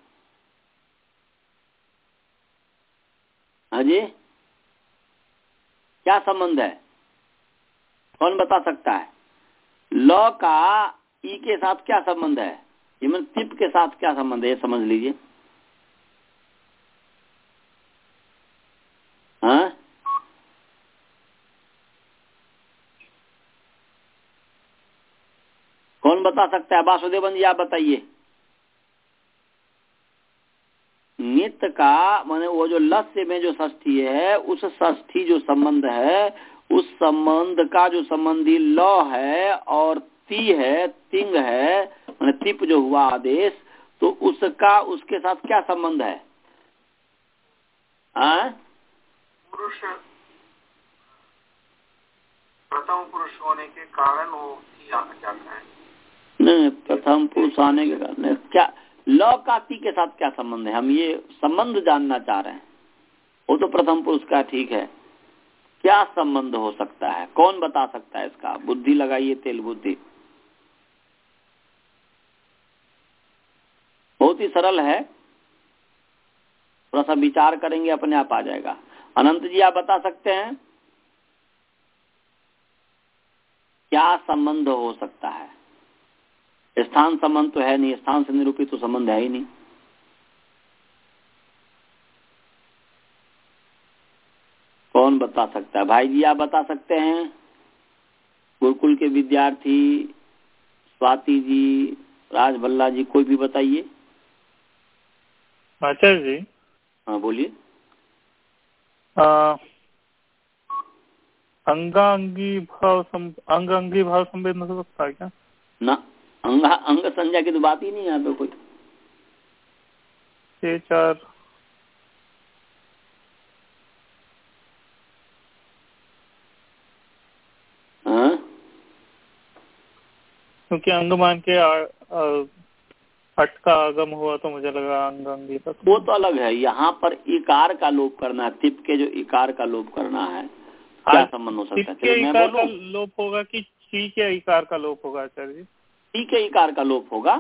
हाँ जी, क्या संबंध है? कौन बता सकता है? ल का ई के साथ क्या संबंध है? ये मतलब तिप के साथ क्या संबंध है, ये समझ लीजिए। हाँ, कौन बता सकता है? वासुदेवन जी आप बताइए। ङित का माने वो जो लस्य में जो षष्ठी है, उस षष्ठी जो संबंध है, उस संबंध का जो संबंधी ल है और ती है, तिंग है, माने तिप जो हुआ आदेश, तो उसका उसके साथ क्या संबंध है? हाँ, पुरुष प्रथम पुरुष होने के कारण वो ती आ जाता है। नहीं, प्रथम पुरुष आने के कारण क्या ल का ती के साथ क्या संबंध है? हम ये संबंध जानना चाह रहे हैं। वो तो प्रथम पुरुष का ठीक है, क्या संबंध हो सकता है? कौन बता सकता है इसका? बुद्धि लगाइए, तेल बुद्धि। बहुत ही सरल है, थोड़ा सा विचार करेंगे अपने आप आ जाएगा। अनंत जी आप बता सकते हैं क्या संबंध हो सकता है? स्थान संबंध तो है नहीं, स्थान से निरूपित तो संबंध है ही नहीं। कौन बता सकता है? भाई जी आप बता सकते हैं? गुरुकुल के विद्यार्थी स्वाति जी, राजभल्ला जी, कोई भी बताइए। आचार्य जी। हाँ बोलिए। अंगांगी भाव सम, अंगांगी भाव संवेदन हो सकता है क्या? ना, अंग अंग संज्ञा की तो बात ही नहीं है तो कोई। छह चार हाँ, क्योंकि अंग मान के हट का आगम हुआ तो मुझे लगा अंगांगी तक। वो तो अलग है। यहाँ पर इकार का लोप करना है, तिप के जो इकार का लोप करना है, क्या संबंध हो सकता है? के इकार का लोप होगा कि ची के इकार का लोप होगा आचार्य जी? टी के इकार का लोप होगा।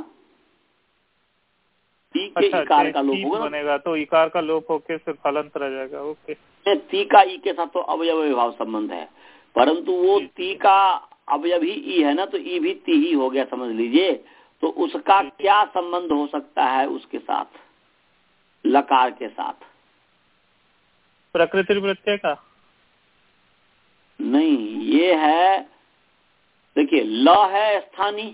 टी के अच्छा, इकार का लोप होगा बनेगा तो इकार का लोप होके सिर्फ हलंत रह जाएगा। ओके। ती का ई के साथ तो अवयव विभाव संबंध है, परंतु वो ती का अवयव ही ई है ना, तो ई भी ती ही हो गया, समझ लीजिए। तो उसका क्या संबंध हो सकता है उसके साथ, लकार के साथ? प्रकृति प्रत्यय का नहीं, ये है, देखिए ल है स्थानीय।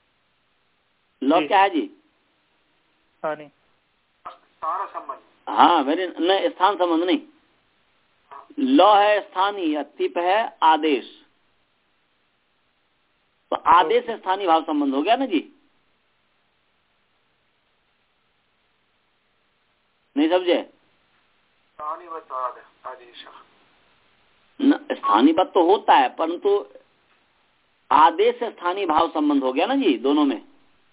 ल क्या है जी? स्थानीय। सारा संबंध। हाँ, मेरे नहीं, स्थान संबंध नहीं। ल है स्थानीय, तिप है आदेश, तो आदेश से स्थानीय भाव संबंध हो गया ना जी। नहीं समझे? स्थानीय पद तो होता है, परंतु आदेश से स्थानीय भाव संबंध हो गया ना जी, दोनों में।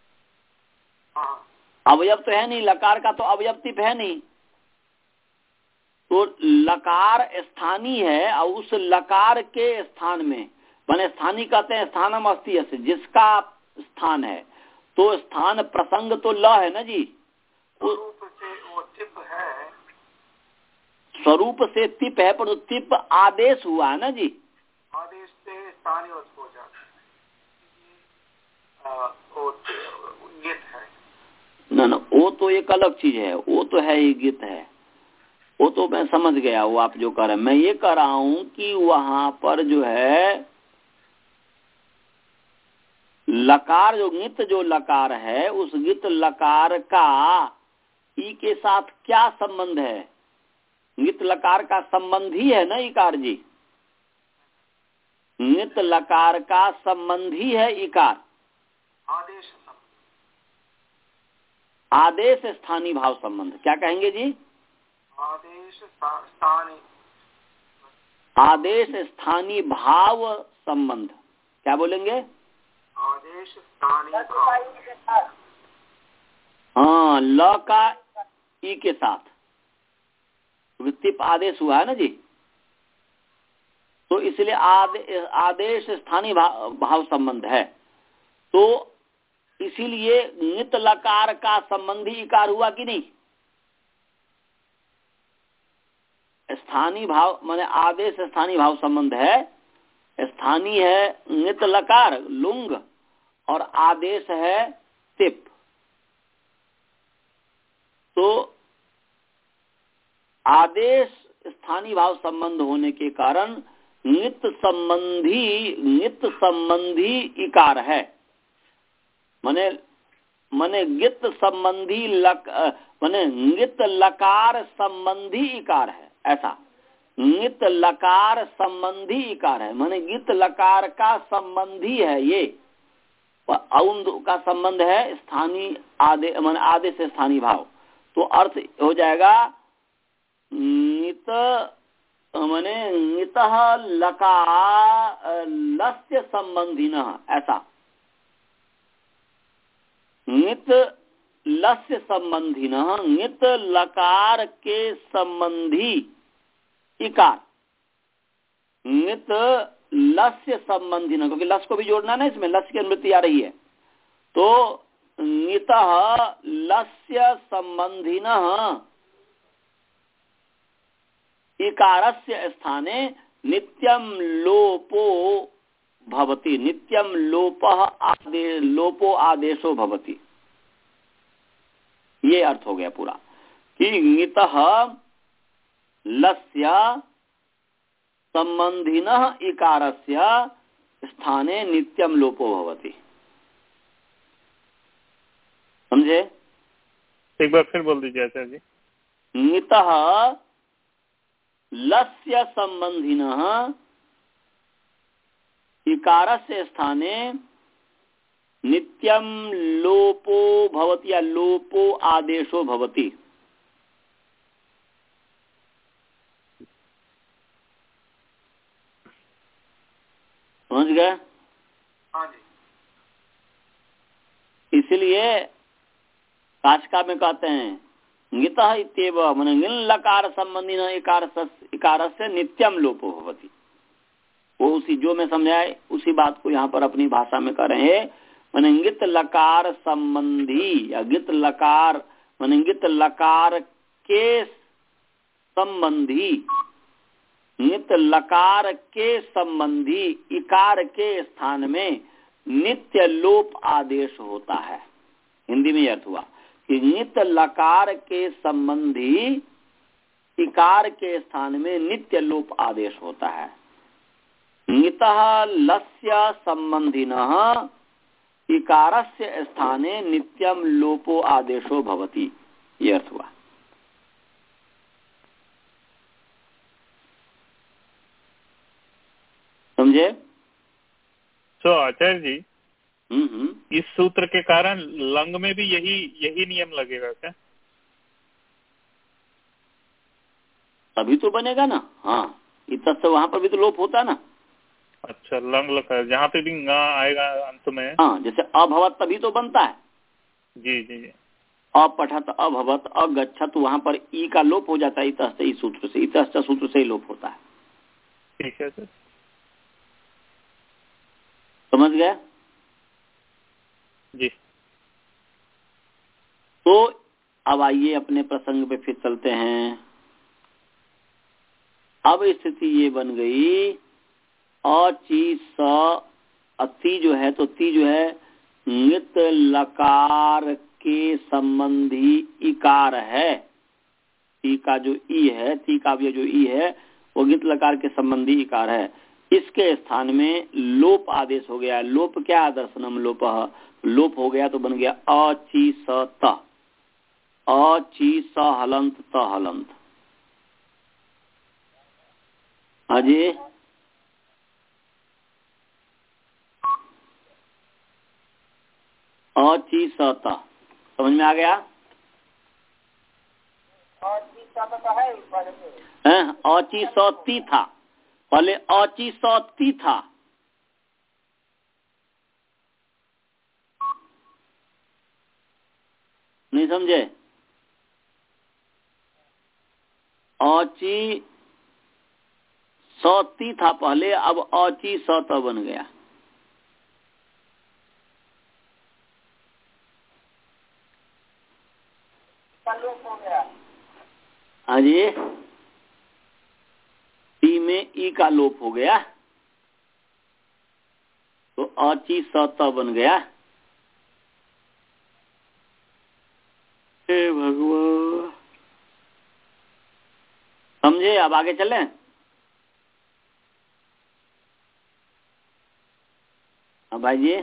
अवयव तो है नहीं, लकार का तो अवयव तिप है नहीं, तो लकार स्थानीय है और उस लकार के स्थान में, माने स्थानीय कहते हैं स्थानम अस्ति से, जिसका स्थान है, तो स्थान प्रसंग तो ल है ना जी। स्वरूप से वो तिप है, स्वरूप से तिप है, पर तिप आदेश हुआ है ना जी। आदेश से स्थानीय हो जाता है, वो गीत है ना ना, वो तो एक अलग चीज है, वो तो है ही गीत है, वो तो मैं समझ गया। वो आप जो कह रहे हैं, मैं ये कह रहा हूं कि वहां पर जो है लकार, जो गित जो लकार है, उस गित लकार का ई के साथ क्या संबंध है? गित लकार का संबंधी है ना इकार जी। गित लकार का संबंधी है इकार। आदेश आदेश स्थानीय भाव संबंध क्या कहेंगे जी? आदेश स्थानीय, आदेश स्थानीय भाव संबंध क्या बोलेंगे? आदेश स्थानीय भाव। हाँ, ल का ई के साथ तिप आदेश हुआ है ना जी, तो इसलिए आदे, आदेश स्थानीय भाव, भाव संबंध है। तो इसीलिए नित लकार का संबंधी इकार हुआ कि नहीं? स्थानीय भाव माने आदेश स्थानीय भाव संबंध है। स्थानीय है नित लकार लुंग और आदेश है तिप। तो आदेश स्थानीय भाव संबंध होने के कारण नित संबंधी नित संबंधी इकार है, माने माने गित संबंधी लक माने नित लकार संबंधी इकार है, ऐसा नित लकार संबंधी इकार है, माने गित लकार का संबंधी है। ये औंद का संबंध है स्थानीय आदेश माने आदेश से स्थानीय भाव। तो अर्थ हो जाएगा नित माने नित लकार लस्य संबंधिनः, ऐसा नित लस्य संबंधिनः, नित लकार के संबंधी इकार, नित लस्य संबंधिनः, क्योंकि लस को भी जोड़ना ना इसमें, लस्य की अनुवृत्ति आ रही है। तो नितः लस्य संबंधिनः इकारस्य स्थाने नित्यम लोपो भवति, नित्यम लोपः आदे लोपो आदेशो भवति। ये अर्थ हो गया पूरा कि नितः लस्य संबंधिनः इकारस्य स्थाने नित्यम लोपो भवति। समझे? एक बार फिर बोल दीजिए आचार्य जी। ङितः लस्य संबंधिनः इकारस्य स्थाने नित्यं लोपो भवति या लोपो आदेशो भवति। समझ गए? हाँ जी। इसलिए काशिका में कहते हैं ङितः इत्येव माने ङिन लकार संबंधी न इकार से नित्यम लोपो भवति। वो उसी जो मैं समझाए उसी बात को यहाँ पर अपनी भाषा में कर रहे हैं। माने ङित लकार संबंधी या ङित लकार माने ङित लकार के संबंधी ङित लकार के संबंधी इकार के स्थान में नित्य लोप आदेश होता है। हिंदी में अर्थ हुआ कि ङित लकार के संबंधी इकार के स्थान में नित्य लोप आदेश होता है। ङितः लस्य संबंधिनः इकारस्य स्थाने नित्यम लोपो आदेशो भवति, ये अर्थ हुआ। समझे? तो आचार्य जी हम्म इस सूत्र के कारण लंग में भी यही यही नियम लगेगा क्या? तभी तो बनेगा ना। हाँ, इतस्य वहां पर भी तो लोप होता ना। अच्छा, लंग लकार जहाँ पे भी गा आएगा अंत में। हाँ, जैसे अभवत तभी तो बनता है। जी जी जी। अपठत अभवत अगच्छत वहां पर ई का लोप हो जाता है इतस्य इस सूत्र से, इतस्य सूत्र से ही लोप होता है। ठीक है सर। समझ गए? जी। तो अब आइए अपने प्रसंग पे फिर चलते हैं। अब स्थिति ये बन गई अची स अति जो है तो ती जो है ङित लकार के संबंधी इकार है। ती का जो ई है, ती का जो ई है वो ङित लकार के संबंधी इकार है। इसके स्थान में लोप आदेश हो गया। लोप क्या है? दर्शनम लोप। लोप हो गया तो बन गया अची स त। अची स हलंत त हलंत। अजय अची स त समझ में आ गया? अची स ती था, पहले अची स ती था। नहीं समझे? अची सती था पहले, अब अची सत बन गया। हो गया। हाँ जी, टी में ई का लोप हो गया तो अची सत बन गया। हे भगवान, समझे? अब आगे चलें। अब भाई जी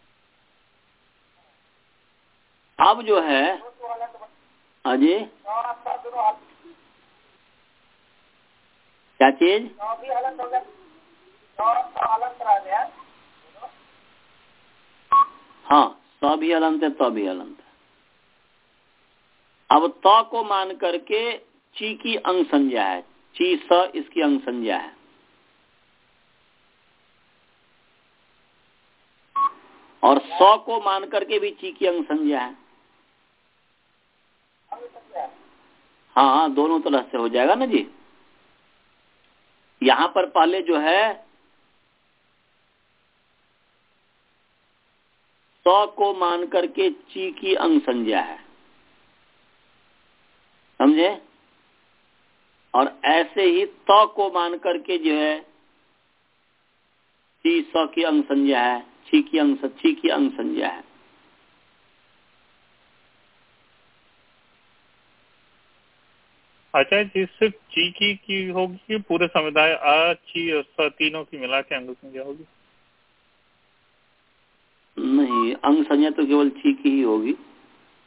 अब जो है अजी क्या चीज? हाँ, स भी हलंत है, त भी हलंत है। अब त को मान करके ची की अंग संज्ञा है। ची स इसकी अंग संज्ञा है। और स को मान करके भी ची की अंग संज्ञा है। हाँ हाँ, दोनों तरह से हो जाएगा ना जी। यहाँ पर पहले जो है स को मान करके ची की अंग संज्ञा है, समझे? और ऐसे ही त को मान करके जो है ची स की अंग संज्ञा है, छी की अंग छी की अंग संज्ञा है। अच्छा जी, सिर्फ ची की की होगी पूरे समुदाय आ ची और स तीनों की मिला के अंग संज्ञा होगी? नहीं, अंग संज्ञा तो केवल ची की ही होगी।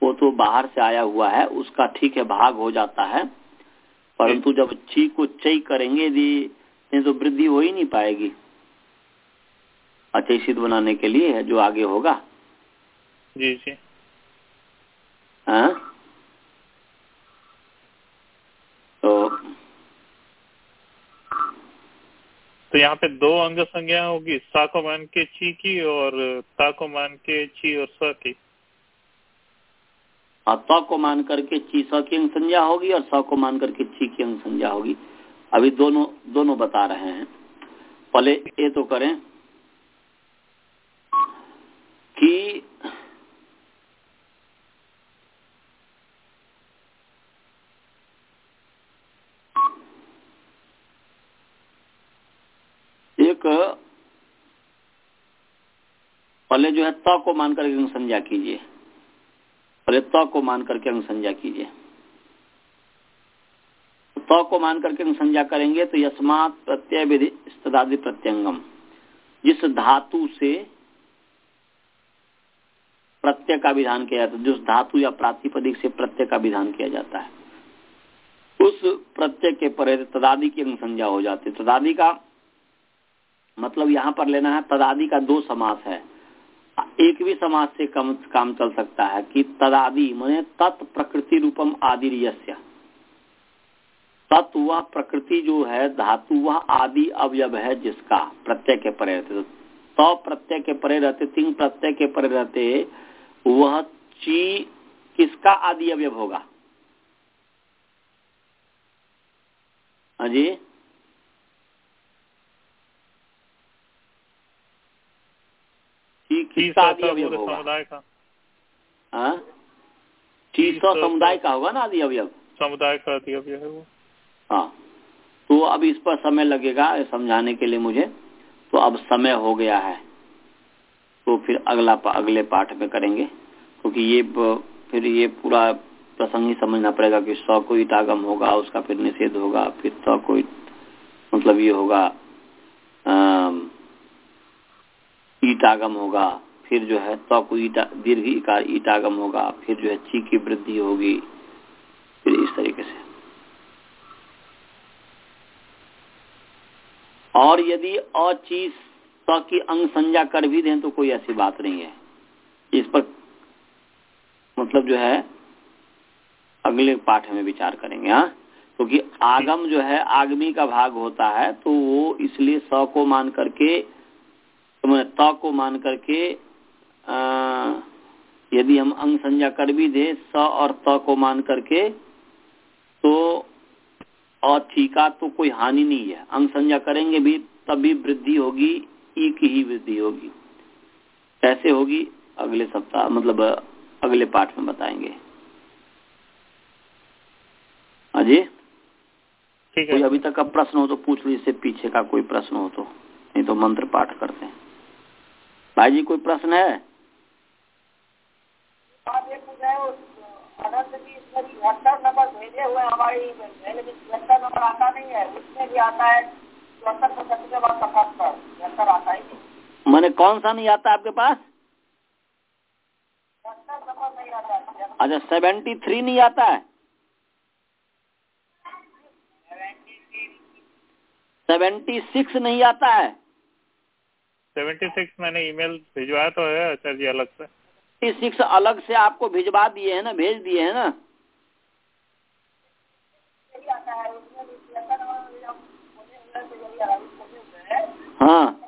वो तो बाहर से आया हुआ है, उसका ठीक है भाग हो जाता है, परंतु जब ची को चई करेंगे यदि तो वृद्धि हो ही नहीं पाएगी अचय सिद्ध बनाने के लिए है जो आगे होगा। जी जी हाँ तो तो यहाँ पे दो अंग संज्ञा होगी, सा को मान के ची की और ता को मान के ची और स की। त को मान करके ची स की अंग संज्ञा होगी और स को मान करके ची की अंग संज्ञा होगी। अभी दोनों दोनों बता रहे हैं। पहले ये तो करें कि एक पहले जो है त को मान करके अंग संज्ञा कीजिए, पहले त को मान करके अंग संज्ञा कीजिए। त को मान करके अंग संज्ञा करेंगे तो यस्मात् प्रत्यय विधि स्तदादि प्रत्यंगम, जिस धातु से प्रत्यय का विधान किया जाता है, जिस धातु या प्रातिपदिक से प्रत्यय का विधान किया जाता है, उस प्रत्यय के परे तदादि की अंग संज्ञा हो जाती है। तदादि का मतलब यहाँ पर लेना है, तदादि का दो समास है। एक भी समास से कम काम चल सकता है कि तदादि माने तत् प्रकृति रूपम आदि यस्य, तत् वह प्रकृति जो है धातु वह आदि अवयव है जिसका प्रत्यय के परे रहते, तो प्रत्यय के परे रहते, तिंग प्रत्यय के परे रहते, वह ची किसका आदि अवयव होगा? अजी ची किसका आदि अवयव होगा? समुदाय का। हाँ ची सौ समुदाय का होगा ना आदि अवयव, समुदाय का आदि अवयव है वो। हाँ तो अब इस पर समय लगेगा समझाने के लिए मुझे, तो अब समय हो गया है, तो फिर अगला अगले पाठ में करेंगे, क्योंकि ये फिर ये पूरा प्रसंग ही समझना पड़ेगा कि सौ को ईटागम होगा, उसका फिर निषेध होगा, फिर सौ को मतलब ये होगा ईटागम होगा, फिर जो है तो को ईटा दीर्घ इकार ईटागम होगा, फिर जो है ची की वृद्धि होगी, फिर इस तरीके से। और यदि अची स की अंग संज्ञा कर भी दें तो कोई ऐसी बात नहीं है, इस पर मतलब जो है अगले पाठ में विचार करेंगे। हाँ क्योंकि तो आगम जो है आगमी का भाग होता है, तो वो इसलिए स को मान करके तो मैंने त को मान करके आ, यदि हम अंग संज्ञा कर भी दे स और त को मान करके तो अथी का तो कोई हानि नहीं है, अंग संज्ञा करेंगे भी तभी वृद्धि होगी, ई की ही वृद्धि होगी। कैसे होगी अगले सप्ताह मतलब अगले पाठ में बताएंगे। अजय कोई अभी तक का प्रश्न हो तो पूछ लीजिए, इससे पीछे का कोई प्रश्न हो तो, नहीं तो मंत्र पाठ करते हैं। भाई जी कोई प्रश्न है? नंबर भेजे हुए हमारी नंबर आता नहीं है, उसमें भी आता है आता ही नहीं। मैंने कौन सा नहीं आता आपके पास? नंबर नहीं आता। अच्छा सेवेंटी थ्री नहीं आता है, सेवेंटी सिक्स नहीं आता है। सेवेंटी सिक्स मैंने ईमेल भिजवाया तो है आचार्य जी अलग से। सेवेंटी सिक्स अलग से आपको भिजवा दिए है ना, भेज दिए है ना। हाँ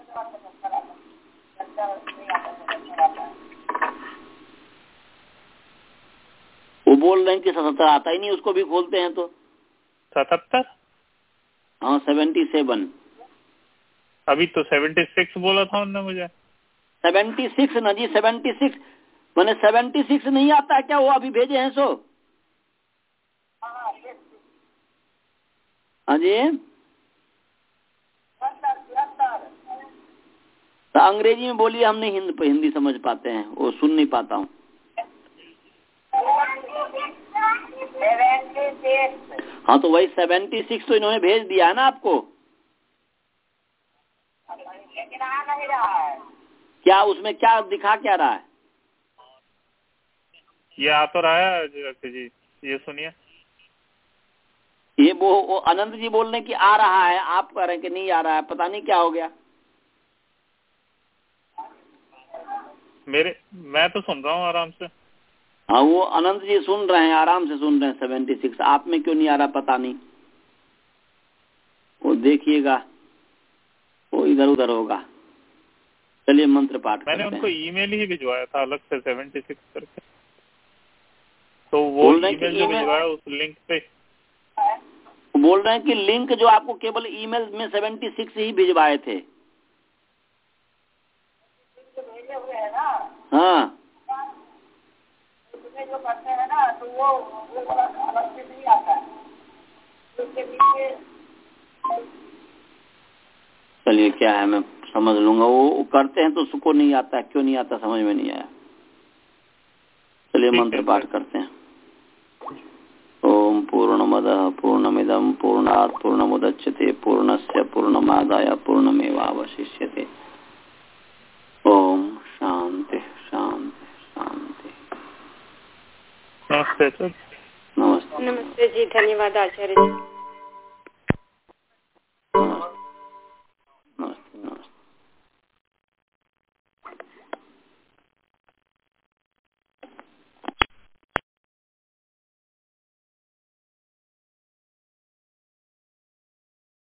वो बोल रहे हैं कि सतहत्तर आता ही नहीं, उसको भी खोलते हैं तो सतहत्तर। हाँ सेवेंटी सेवन। अभी तो सेवेंटी सिक्स बोला था उन्होंने मुझे। सेवेंटी सिक्स ना जी, सेवेंटी सिक्स मैंने सेवेंटी सिक्स नहीं आता है क्या? वो अभी भेजे हैं सो। हाँ जी तो अंग्रेजी में बोलिए, हम नहीं हिंदी हिंदी समझ पाते हैं, वो सुन नहीं पाता हूँ। हाँ तो वही सेवेंटी सिक्स तो इन्होंने भेज दिया है ना आपको। लेकिन आ नहीं रहा है। क्या उसमें क्या दिखा क्या रहा है? ये आ तो रहा है जी, ये सुनिए। ये वो, वो अनंत जी बोल रहे कि आ रहा है, आप कह रहे हैं कि नहीं आ रहा है, पता नहीं क्या हो गया। मेरे मैं तो सुन रहा हूँ आराम से। हाँ वो अनंत जी सुन रहे हैं, आराम से सुन रहे हैं सेवेंटी सिक्स, आप में क्यों नहीं आ रहा पता नहीं। वो देखिएगा वो इधर उधर होगा। चलिए मंत्र पाठ मैंने करते उनको हैं। ईमेल ही भिजवाया था अलग से सेवेंटी सिक्स करके, तो वो ईमेल जो भिजवाया उस लिंक पे बोल रहे हैं कि लिंक जो आपको केवल ईमेल में सेवेंटी सिक्स ही भिजवाए थे। भेजे हुए है ना, हाँ उसमें जो करते हैं ना तो वो वो वाला अलग से नहीं आता है, उसके पीछे। चलिए क्या है मैं समझ लूंगा, वो करते हैं तो उसको नहीं आता, क्यों नहीं आता समझ में नहीं आया। चलिए मंत्र पाठ करते हैं। ओम पूर्णमदः पूर्णमिदं पूर्णात् पूर्णमुदच्यते पूर्णस्य पूर्णमादाय पूर्णमेवावशिष्यते। ओम शांति शांति शांति। नमस्ते सर। नमस्ते नमस्ते जी, धन्यवाद आचार्य जी।